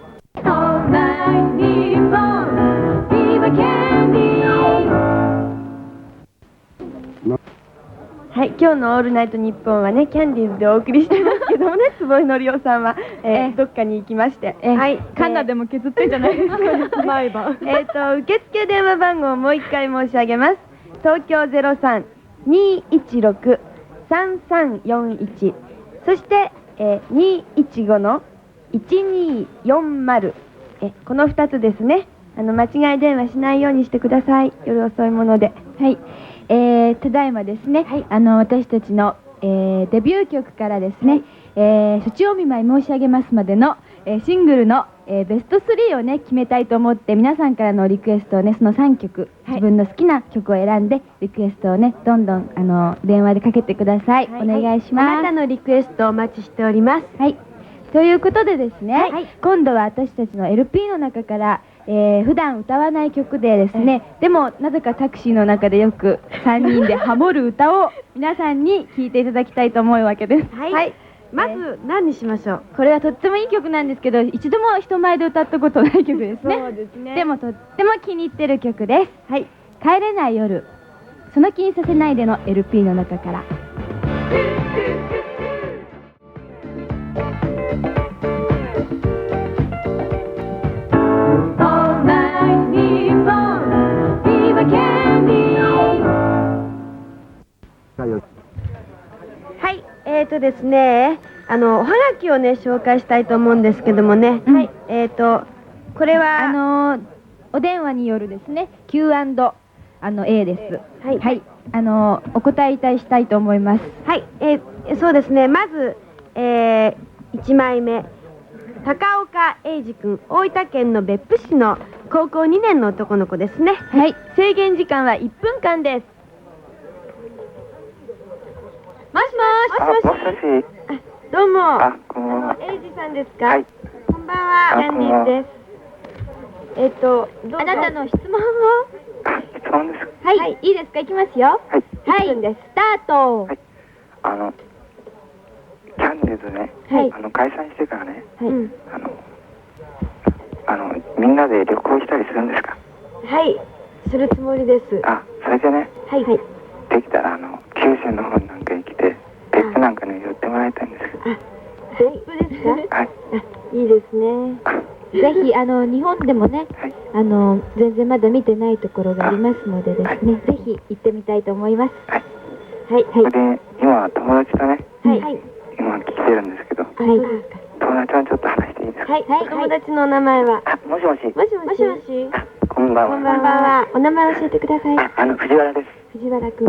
はい、今日のオールナイトニッポンはね、キャンディーズでお送りしてますけどもね、坪井のりおさんは、えーどっかに行きまして、はい、カンナでも削ってんじゃないですか、毎晩。えっと、受付電話番号をもう一回申し上げます。東京ゼロさん にーいちろく さんさんよんいち、そして、えー、にーいちごのいちにーよんまる、えこのふたつですね。あの間違い電話しないようにしてください。夜遅いもので。 はい、えー、ただいまですね、はい、あの私たちの、えーデビュー曲からですね、えー、処置お見舞い申し上げますまでの、えーシングルの、えーベストスリーをね決めたいと思って、皆さんからのリクエストをね、そのさんきょく、自分の好きな曲を選んでリクエストをねどんどんあの電話でかけてください。お願いします。 あなたのリクエストお待ちしております。 はい、ということでですね、 はい今度は私たちの エルピー の中から、えー普段歌わない曲でですね、でもなぜかタクシーの中でよくさんにんでハモる歌を皆さんに聴いていただきたいと思うわけです。 はい、はい、まず何にしましょう。 これはとってもいい曲なんですけど、一度も人前で歌ったことない曲ですね。 そうですね。 でもとっても気に入ってる曲です。はい、帰れない夜、その気にさせないでの エルピー の中から。 はい、えーとですね、あのおはがきをね紹介したいと思うんですけどもね、はい、えーとこれはあのーお電話によるですね キューアンド あの A です。はい、はい、あのーお答えいたしたいと思います。 はい、えーそうですね、まず、えー、いちまいめ、高岡英二君、大分県の別府市の高校にねんの男の子ですね。はい、制限時間はいっぷんかんです。もしもーし。 あ、もしもし。 どうも。 あ、こんばんは。 英二さんですか。 はい。 こんばんは。キャンディーズです。えっと、 あなたの質問を。 あ、質問です。 はい、はい、いいですか、いきますよ。 はい。 はい、スタート。 はい。あの、キャンディーズね、 はい、 あの解散してからね、 はい、 あの、あのみんなで旅行したりするんですか。 はい、するつもりです。 あ、それでね、 はい、はい、 できたらあの九州の方なんかに来て、別府なんかに寄ってもらいたいんですけど。 あ、別府ですか。 はい。 あ、いいですね。 ぜひあの日本でもね、あの全然まだ見てないところがありますのでですね、ぜひ行ってみたいと思います。はいはい。 で、今友達とね、 はいはい。 今来てるんですけど、 はい。 友達はちょっと話していいですか？ はいはい。友達のお名前は。 あ、もしもし。 もしもし。もしもし。 こんばんは。 こんばんは。お名前教えてください。 あ、あの藤原です。 藤原くん。はい。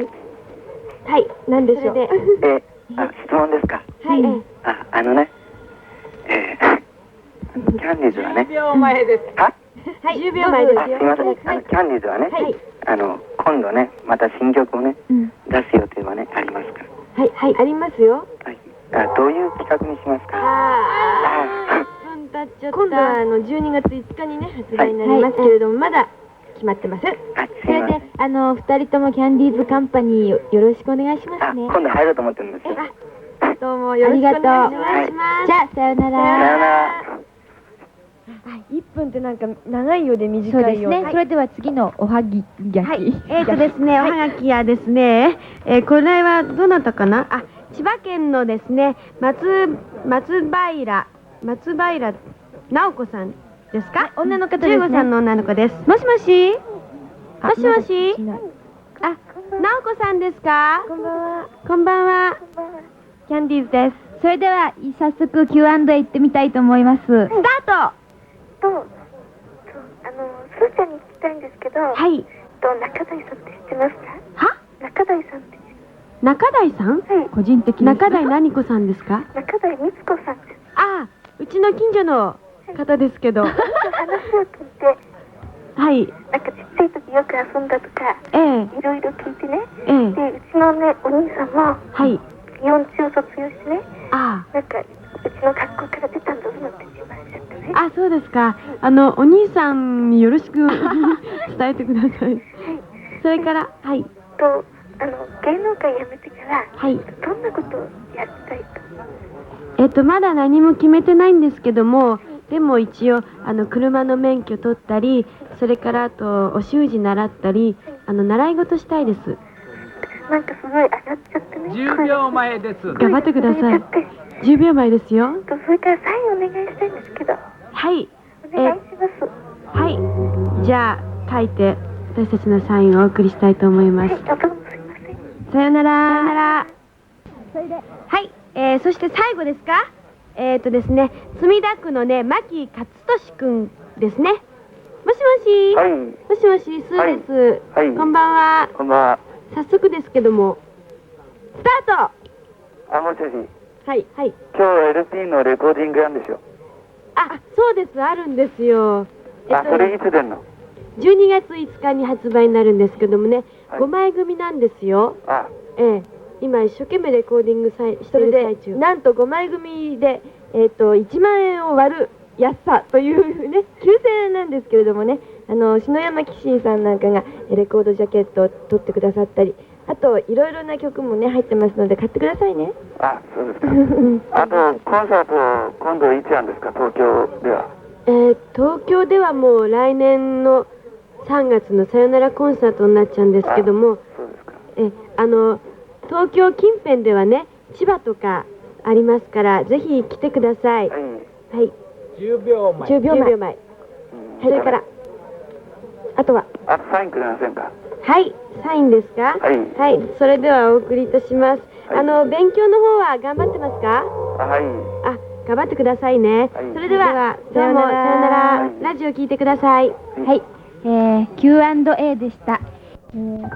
はい。なんでしょう。 え、あ、質問ですか？ はい。 あ、あのね、えー、キャンディーズはね。 じゅうびょうまえです。 は？ はい。じゅうびょうまえですあ、すよ。 みません。あのキャンディーズはね、あの今度ね、また新曲をね、出す予定はねありますか？ はいはいありますよ。 はい。あ、どういう企画にしますか？ ああ。今度はあのじゅうにがついつかにね発売になりますけれども、まだ決まってます。それであの二人ともキャンディーズカンパニーよろしくお願いしますね。 今度入ろうと思ってるんですよ。 どうもよろしくお願いします。じゃあさよなら。 さよなら。 いっぷんってなんか長いようで短いようそうですね。それでは次のおはぎ焼き。 はい、えーとですね、おはがきはですね、えー、これはどなたかなあ、千葉県のですね、松、松平、松平直子さんですか？女の方ですね。じゅうごさんの女の子です。もしもしもしもしあ、直子さんですか？こんばんは。こんばんは。キャンディーズです。 それでは早速 キューアンドエー 行ってみたいと思います。 スタートと、あの、すーちゃんに聞きたいんですけど、 はい。 と、中台さんって知ってますか？ は？ 中台さんって。 中台さん？ はい。 個人的に。中台何子さんですか？ 中台光子さんです。 ああ、うちの近所の方ですけど。 話を聞いて、 はい。 なんかちっちゃい時よく遊んだとか、 ええ。 いろいろ聞いてね。 ええ。 で、うちのね、お兄さんも、 はい。 祇園中を卒業してね、 あなんか、うちの学校から出たんだぞって言われちゃってね。 あ。あ、そうですか。あの、お兄さんによろしく伝えてください。それから、はい。 と、あの、芸能界辞めてから、 はい。 どんなことをやりたいと？ えっと、まだ何も決めてないんですけども、でも一応、あの、車の免許取ったり、それからあと、お習字習ったり、あの、習い事したいです。 なんかすごい上がっちゃってね。 じゅうびょうまえです。 頑張ってください。じゅうびょうまえですよ。 と、それからサインお願いしたいんですけど。 はい。 お願いします。 はい。じゃあ、書いて、私たちのサインをお送りしたいと思います。 はい、どうもすいません。 さよなら。さよなら。 それではい。えー、そして最後ですか？えーとですね、墨田区のね、牧勝利くんですね。もしもし。 はい。 もしもし、スーです。 はい。 こんばんは。 こんばんは。 早速ですけども、スタート。 あ、もしもし。 はい、はい。 今日 エルピー のレコーディングなんでしょ？ あ、そうです、あるんですよ。 あ、それいつ出んの？ じゅうにがついつかに発売になるんですけどもね、 はい、 ごまい組なんですよ。 あ、 ええ、今一生懸命レコーディングさいしてる最中。なんとごまい組で、えっと、いちまんえんを割る安さというね、きゅうせんえんなんですけれどもね、あの、篠山紀信さんなんかがレコードジャケットを撮ってくださったり、あと、いろいろな曲もね、入ってますので、買ってくださいね。 あ、そうですか。あと、コンサート、今度いつやんですか、東京では。 えー、東京ではもう来年のさんがつのさよならコンサートになっちゃうんですけども、 そうですか。 え、あの、東京近辺ではね、千葉とかありますから、ぜひ来てください。 はい。 はい。 じゅうびょうまえ。 じゅうびょうまえ。それから、あとは。 あとサインくれませんか？ はい、サインですか？ はい。 はい、それではお送りいたします。 はい、 あの、勉強の方は頑張ってますか？ あ、はい。 あ、頑張ってくださいね。 はい、 それでは、どうも、さよなら。はい、ラジオ聞いてください。 はい、えー、キューアンドエー でした。えー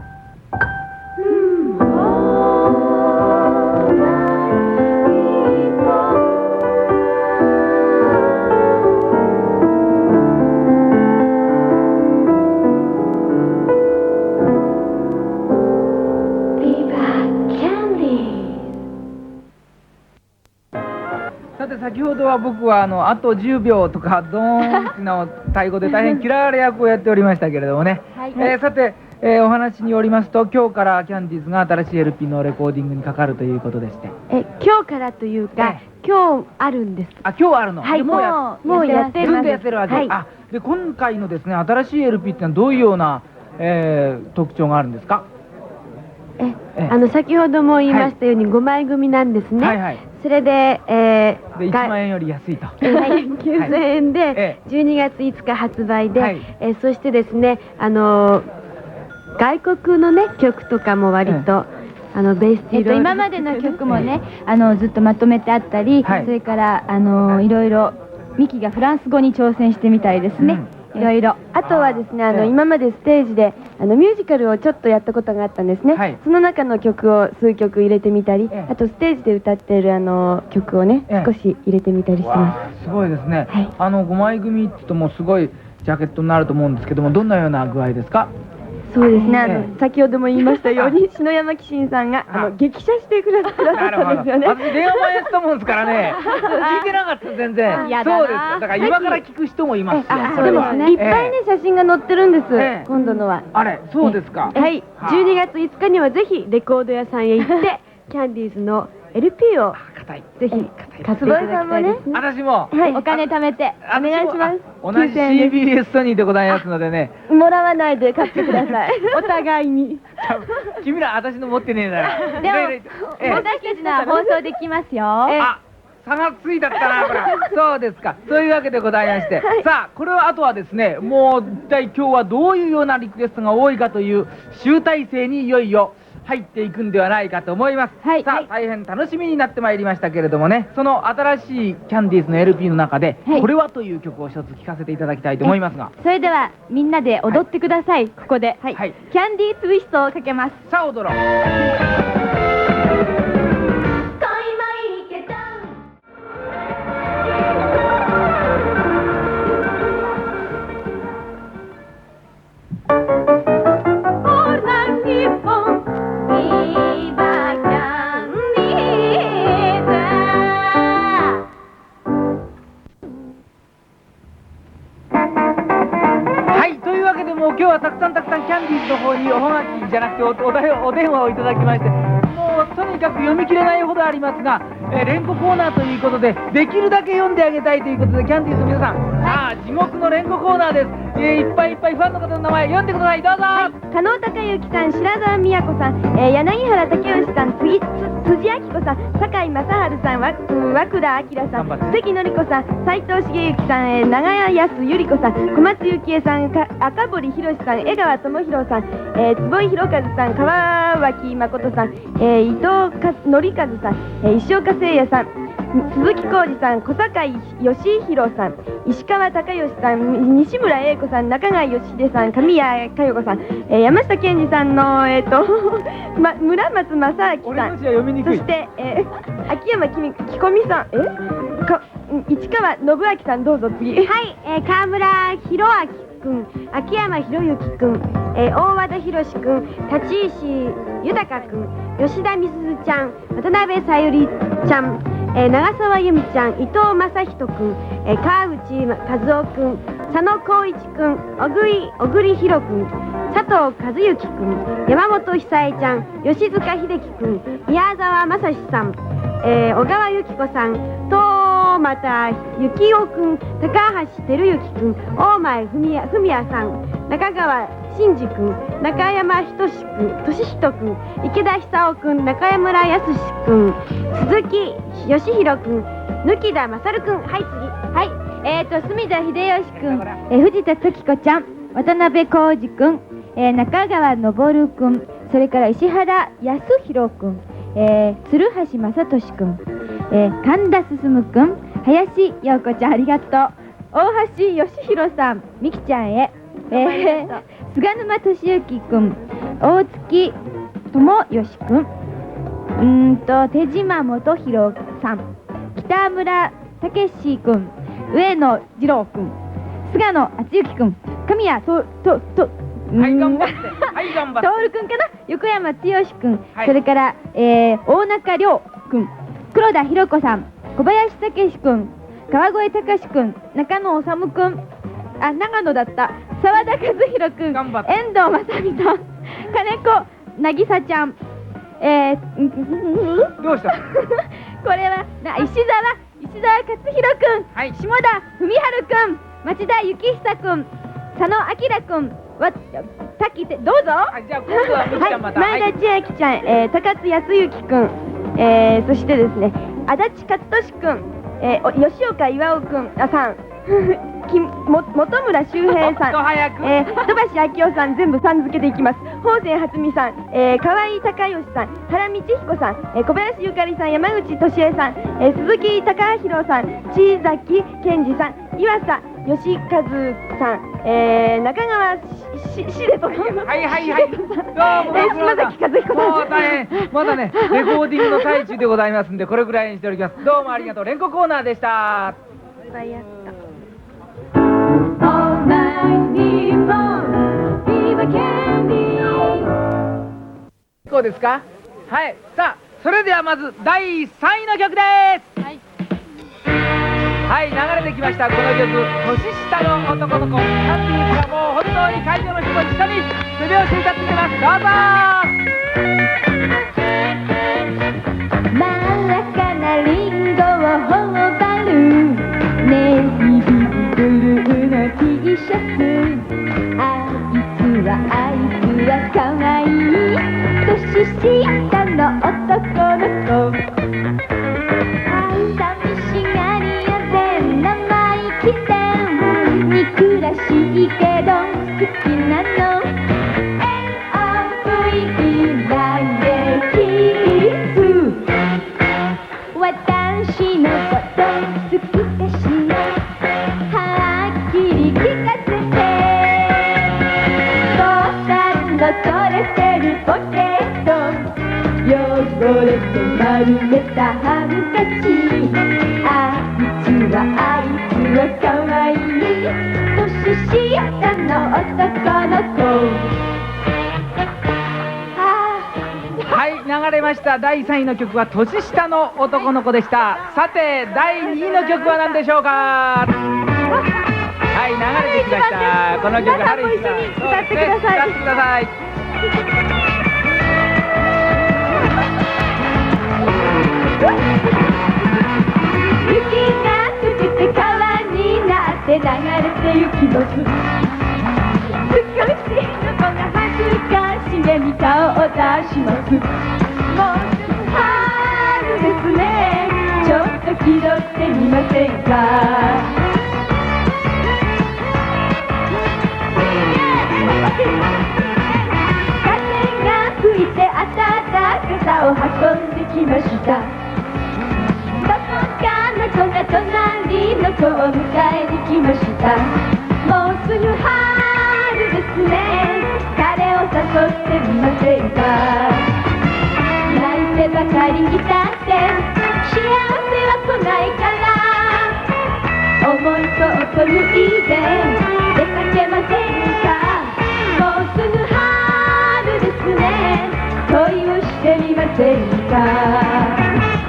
さて先ほどは僕はあのあとじゅうびょうとかドーンってのタイ語で大変嫌われ役をやっておりましたけれどもね、はいえー、さて、えー、お話によりますと今日からキャンディーズが新しい エルピー のレコーディングにかかるということでしてえ今日からというか、今日あるんです。 あ今日あるの？ はいもうやもうやってるずっとやってるわけ、はい、あで今回のですね新しい エルピー ってのはどういうような、えー、特徴があるんですか？ えあの先ほども言いましたようにごまい組なんですね、 はいはい、 それで、えー、 でいちまん円より安いと。 はい、きゅうせんえんでじゅうにがついつか発売で、 はいえーそしてですね、あのー外国のね曲とかも割と、あのベースえっと、今までの曲もね、あのずっとまとめてあったり、 はいそれからあのいろいろミキがフランス語に挑戦してみたりですね、いろいろ。 あとはですね、あのええ今までステージであのミュージカルをちょっとやったことがあったんですね、 はいその中の曲を数曲入れてみたり、 ええあとステージで歌ってるあの曲をね、 ええ少し入れてみたりしてまわあすごいですね。 はいあのごまい組って言うともうすごいジャケットになると思うんですけども、どんなような具合ですか？ す。そうですね、あの、 ええ先ほども言いましたように篠山紀信さんがあの激写してくださったんですよね。 私電話前やったもんですからね、聞いてなかった全然。 やだなそうですか。だから今から聞く人もいますよ。 あでもそれは。 いっぱいね写真が載ってるんです、 ええ今度のは。 あれ、そうですか。 はい、じゅうにがついつかにはぜひレコード屋さんへ行ってキャンディーズの エルピー を硬い。 ぜひ買っていただきたいですね。 私も。 はいお金貯めてお願いします同じ シービーエス ソニーでございますのでね。 もらわないで買ってくださいお互いに。 君ら私の持ってねえだろ。 でもいろいろええ私たちのは放送できますよ。 あ、差がついたったな、これ。そうですか。そういうわけでございまして。さあ、これはあとはですね、もう一体今日はどういうようなリクエストが多いかという集大成にいよいよ入っていくんではないかと思います。 はいさあ、大変楽しみになってまいりましたけれどもね、その新しいキャンディーズの エルピー の中で、 はいこれはという曲を一つ聴かせていただきたいと思いますが。 それではみんなで踊ってください、ここで、はいはいキャンディーツイストをかけます。 さあ、踊ろう。はい、というわけでもう今日はたくさんたくさんキャンディーズの方におはがきじゃなくておおだお電話をいただきまして、もうとにかく読み切れないほどありますが、えー連呼コーナーということでできるだけ読んであげたいということで、キャンディーズの皆さん、さあ地獄の連呼コーナーです。えーいっぱいいっぱいファンの方の名前読んでください。どうぞ。 加納孝之さん、白澤美也子さん、えー柳原武義さん、辻つ辻明子さん、堺正治さん、わうん和倉明さん、関典子さん、斉藤茂之さん、えー長谷安百合子さん、小松幸恵さん、か赤堀博さん、江川智弘さん、えー坪井宏和さん、川脇誠さん、えー伊藤か則和さん、えー石岡誠也さん、鈴木浩二さん、小堺義弘さん、石川貴義さん、西村英子さん、中川義秀さん、神谷佳代子さん、えー山下健二さんの、えー、とま、村松正明さん、そして、えー秋山きみきこみさん、えか市川信明さん、どうぞ次。 はい、えー、川村弘明くん、秋山博之くん、えー、大和田博くん、立石豊くん、吉田美鈴ちゃん、渡辺さゆりちゃん、えー、長澤由美ちゃん、伊藤正人くん、えー、川内和夫くん、佐野光一くん、小栗小栗弘くん、佐藤和幸くん、山本久恵ちゃん、吉塚秀樹くん、宮沢正史さん、えー、小川由紀子さん、東俣幸男くん、高橋照之くん、大前文也文也さん、中川真司くん、中山仁くん、俊人くん、池田久夫くん、中山康くん、鈴木義弘くん、貫田勝くん。はい、次。 はい、えーと住田秀吉くん、えー藤田時子ちゃん、渡辺浩二くん、えー中川昇くん、それから石原康弘くん、えー鶴橋正俊くん、えー神田進くん、林陽子ちゃん、ありがとう。大橋義弘さん、美希ちゃんへ、えー、菅沼俊之くん、大月智義くん、うーんと手島元弘さん、北村武史くん、上野二郎くん、菅野敦之くん、神谷とととはい頑張ってはい頑張って徹くんかな、横山剛くん、 はいそれから、えー、大中亮くん、黒田博子さん、小林武史くん、川越隆くん、中野治くん、あ長野だった、澤田和弘くん、遠藤正美さん、金子渚ちゃん、えー、 どうしたこれはな石澤石澤勝弘くん、 はい、 下田文春くん、町田幸久くん、佐野明くん、わ滝てどうぞ。 じゃあ今度はみきちゃんまた。 前田千秋ちゃん、えー高津康之くん、えーそしてですね、 足立勝利くん、えーお吉岡岩尾くんあさんきも本村修平さん、 もっと早くえー、土橋明夫さん、全部さん付けでいきます。宝泉初美さん、えー、河合隆義さん、原道彦さん、えー、小林ゆかりさん、山口俊恵さん、えー、鈴木貴弘さん、千崎健二さん、岩佐義和さん、えー、中川ししれとはいはいはい。どうもえー島崎和彦さん、 もう大変。まだね、レコーディングの最中でございますんで、これぐらいにしておきます。どうもありがとう。連呼コーナーでした。 いっぱいやったこうですか。はい。さあ、それではまずだいさんいの曲です。はい。はい、流れてきました。この曲、年下の男の子。キャンディーズがもう本当に会場の人と一緒に手拍子歌ってくれます。どうぞ。 真っ赤なリンゴを頬張るネイビーブルーの T シャツ、あいつはあいつはかわいい年下の男の子、寂しがり屋で生意気で憎らしいけど好きなの エルオーブイ なんでキス、私のこと好きかしら、はっきり聞かせて、ボタンの取れてるポケット、汚れて丸めたハンカチ、あいつはあいつはかわいい年下の男の子。 はい、流れました。だいさんいの曲は年下の男の子でした。さて、だいにいの曲は何でしょうか。はい、流れてきました。この曲、 皆さんも一緒に歌ってください。 歌ってください。 雪が溶けて川になって流れてゆきます。少しの子が恥ずかしげに顔を出します。もうすぐ春ですね、ちょっと気取ってみませんか。風が吹いて暖かさを運んできました。どこかの子が隣の子を迎えに来ました。もうすぐ春ですね、彼を誘ってみませんか。泣いてばかりいたって幸せは来ないから、思いとと脱いで出かけませんか。もうすぐ春ですね、恋をしてみませんか。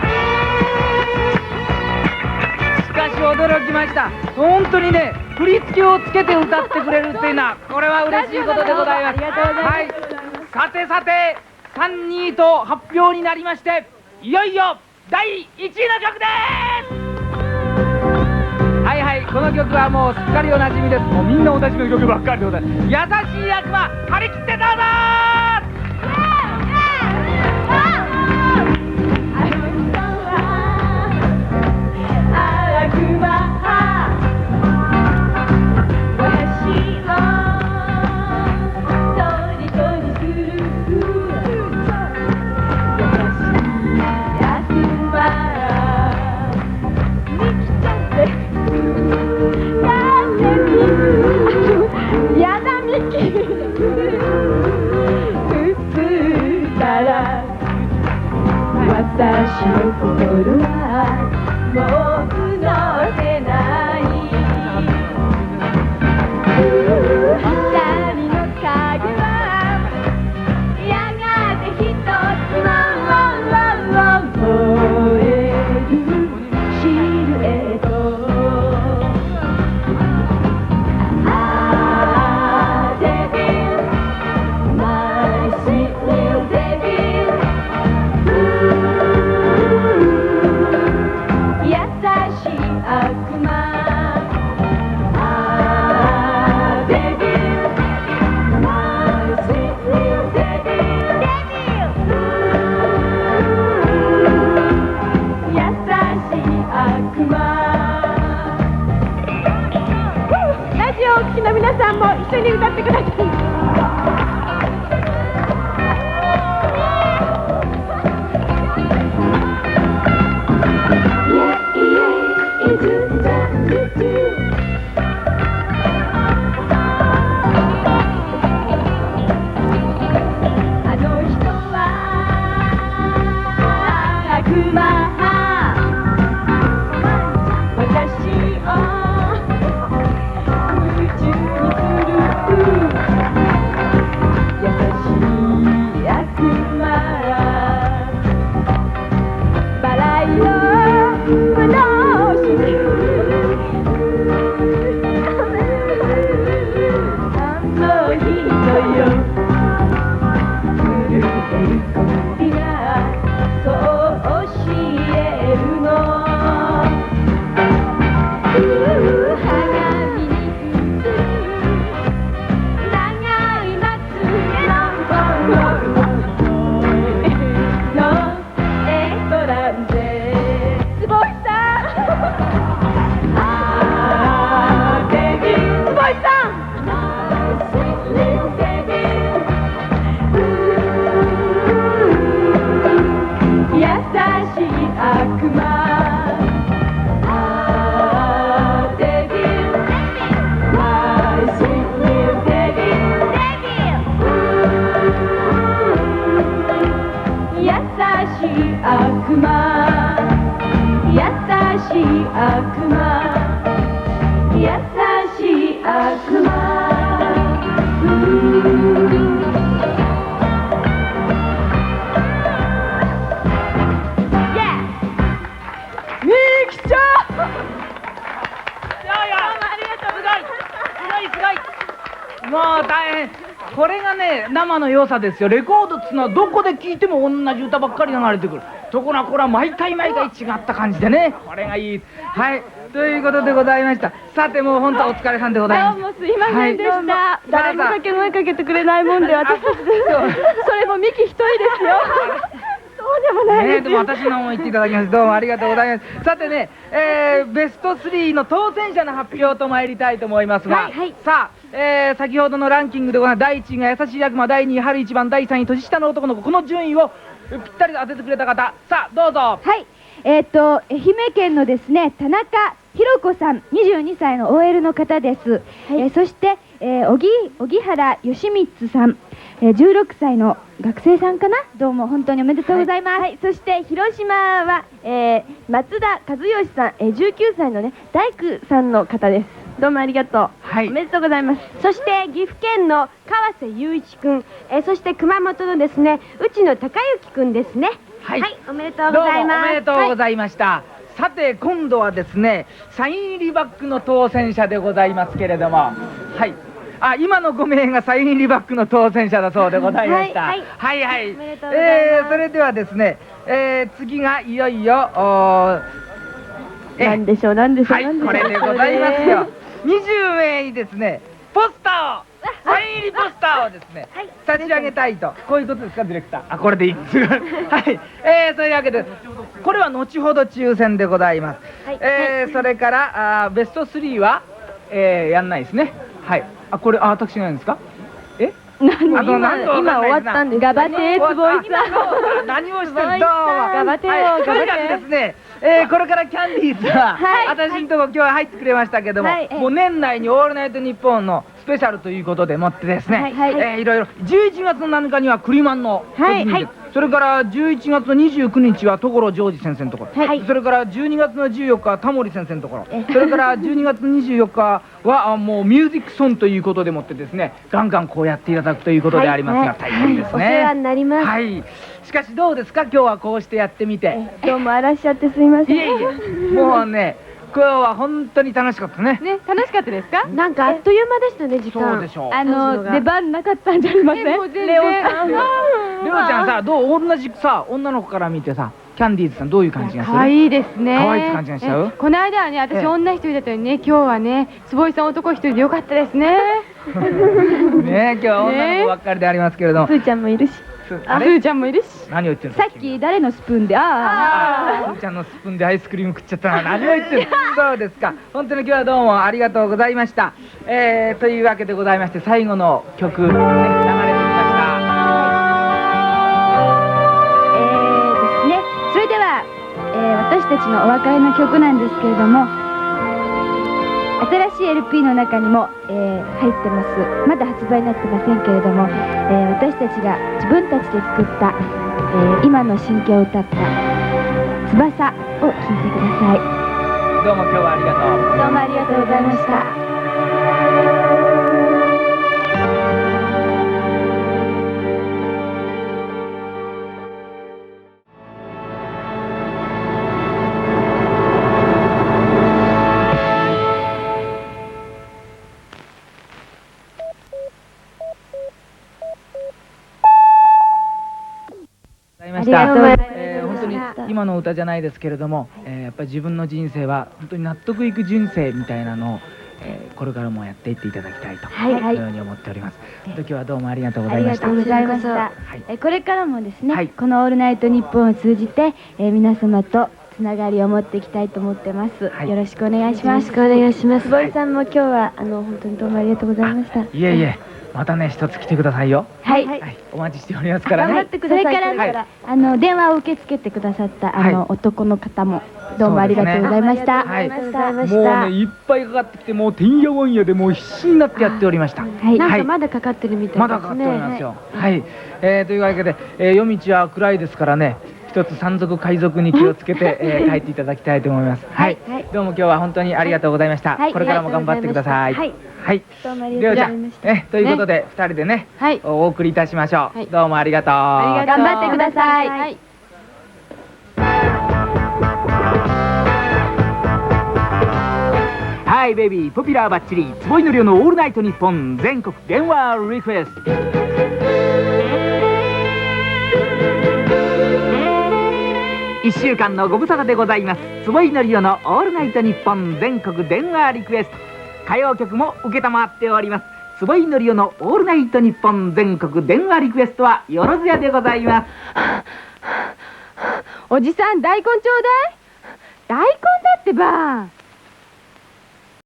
しかし驚きました。本当にね、振り付けをつけて歌ってくれるっていうのは、これは嬉しいことでございます。はい、さてさて、さん、にいと発表になりまして、いよいよだいいちいの曲です。はいはい、この曲はもうすっかりおなじみです。もうみんなおなじみの曲ばっかりでございます。優しい悪魔、張り切ってどうぞ。 やだミキの皆さんも一緒に歌ってください。 これがね生の良さですよ。レコードっつうのはどこで聴いても同じ歌ばっかり流れてくる。ところがこれは毎回毎回違った感じでね、これがいい。はいということでございました。さてもう本当お疲れさんでございます。 どうもすいませんでした。誰も掛け声かけてくれないもんで私たちそれもミキ一人ですよ。そうでもないですよ。 ね、でも私の方も言っていただきましてどうもありがとうございます。さてね、えー、ベストスリーの当選者の発表と参りたいと思いますが、はいはい、さあ、えー、先ほどのランキングでございます。だいいちいが優しい悪魔、だいにい春一番、だいさんい年下の男の子、この順位をぴったりと当ててくれた方、さあどうぞ。 はい、えー、っと愛媛県のですね田中ひろ子さん、にじゅうにさいの オーエル の方です。はい、えー、そして、えー、小木荻原義光さん、えー、じゅうろくさいの学生さんかな。どうも本当におめでとうございます。 はいはい、そして広島は、えー、松田和義さん、えー、じゅうきゅうさいのね大工さんの方です。どうもありがとう。はい、おめでとうございます。そして岐阜県の川瀬雄一くん、えー、そして熊本のですね内野孝之くんですね。はい、はい、おめでとうございます。 どうもおめでとうございました。はい、さて今度はですねサイン入りバッグの当選者でございますけれども、はい、あ今のご名がサイン入りバッグの当選者だそうでございました。はい、はいはい、おめでとうございます。えー、それではですね、えー、次がいよいよなんでしょうなんでしょう、 はい、これでございますよ。にじゅうめいにですねポスターをサイン入りポスターをですね、はい、差し上げたいと、こういうことですかディレクター。あ、これでいいですはい、えー、そういうわけでこれは後ほど抽選でございます。はい、えーはい、それからあベストスリーは、えー、やんないですね。はい、あこれあ私がやるんですか。え何あと何今今終わったんです。ガバテーツボイスさん何をしてるどうもガバテーをとにかくですね、えー、これからキャンディーズは、はい、私のとこ今日は入ってくれましたけども、はい、もう年内にオールナイトニッポンのスペシャルということでもってですね、はいはい、えー、いろいろじゅういちがつのなのかにはクリマンの時に、はい、それからじゅういちがつのにじゅうくにちは所ジョージ先生のところ、はい、それからじゅうにがつのじゅうよっかはタモリ先生のところ、それからじゅうにがつのにじゅうよっかはもうミュージックソンということでもってですねガンガンこうやっていただくということでありますが、大変ですね。 お世話になります。 はい、しかしどうですか今日はこうしてやってみて。 どうも荒らしちゃってすいません。 いえいえもうね今日は本当に楽しかったね。 ね、楽しかったですか？ なんかあっという間でしたね、時間。 そうでしょう。 あの出番なかったんじゃありません？レオさん。 レオちゃんさ、どう同じさ女の子から見てさ、キャンディーズさんどういう感じがする？ 可愛いですね。 可愛い感じがしちゃう？ この間はね、私女一人だったのにね、今日はね、坪井さん男一人でよかったですね。 ね、今日は女の子ばっかりでありますけれども。 すーちゃんもいるし。 あふーちゃんもいるし。 何を言ってるのさっき誰のスプーンで、ああ。 ふーちゃんのスプーンでアイスクリーム食っちゃったな。何を言ってるそうですか。本当に今日はどうもありがとうございました。えー、というわけでございまして、最後の曲、ね、流れてきました。 えーですね、それでは、えー私たちのお別れの曲なんですけれども、新しい エルピー の中にも、えー入ってます。まだ発売になってませんけれども、えー私たちが自分たちで作った、えー今の心境を歌った「翼」を聴いてください。 どうも今日はありがとう。 どうもありがとうございました。 ありがとうございました。 えー本当に今の歌じゃないですけれども、えーやっぱり自分の人生は本当に納得いく人生みたいなのを、えーこれからもやっていっていただきたいと、 はいはいこのように思っております。本当今日はどうもありがとうごありがざいました。 とうございましはた。 いえこれからもですね、 はいこの「オールナイトニッポン」を通じて、えー皆様とつながりを持っていきたいと思ってます。 はいよろしくお願いします。 よろしくお願いします。 坪井さんも今日はあの本当にどうもありがとうございました。 いえいえ、またね一つ来てくださいよ。 はい。 はい、お待ちしておりますからね。 頑張ってください。 それから、 はいあの電話を受け付けてくださったあの、 はい男の方もどうもありがとうございました。 はいありがとうございまもうした。 ねいっぱいかかってきて、もうてんやわんやでもう必死になってやっておりました。 はい。 なんはいかまだかかってるみたいですね。 まだかかっておりますよ。はい、えーというわけで、えー夜道は暗いですからね、一つ山賊海賊に気をつけて、えー帰っていただきたいと思います。はい、 はいどうも今日は本当にありがとうございました。 はいこれからも頑張ってください。 はいはい。 どうもありではじゃあがとうございました。 えということで二人でね、 はい。 お送りいたしましょう。 はいどうもありがとう。 ありがとう頑張ってください。 はい。 はいベイビー、ポピュラーバッチリ坪井のりおのオールナイトニッポン全国電話リクエスト。一週間のご無沙汰でございます。坪井のりおのオールナイトニッポン全国電話リクエスト。歌謡曲も承っております。坪井のりおのオールナイトニッポン全国電話リクエストはよろずやでございます。 おじさん大根ちょうだい。大根だってば。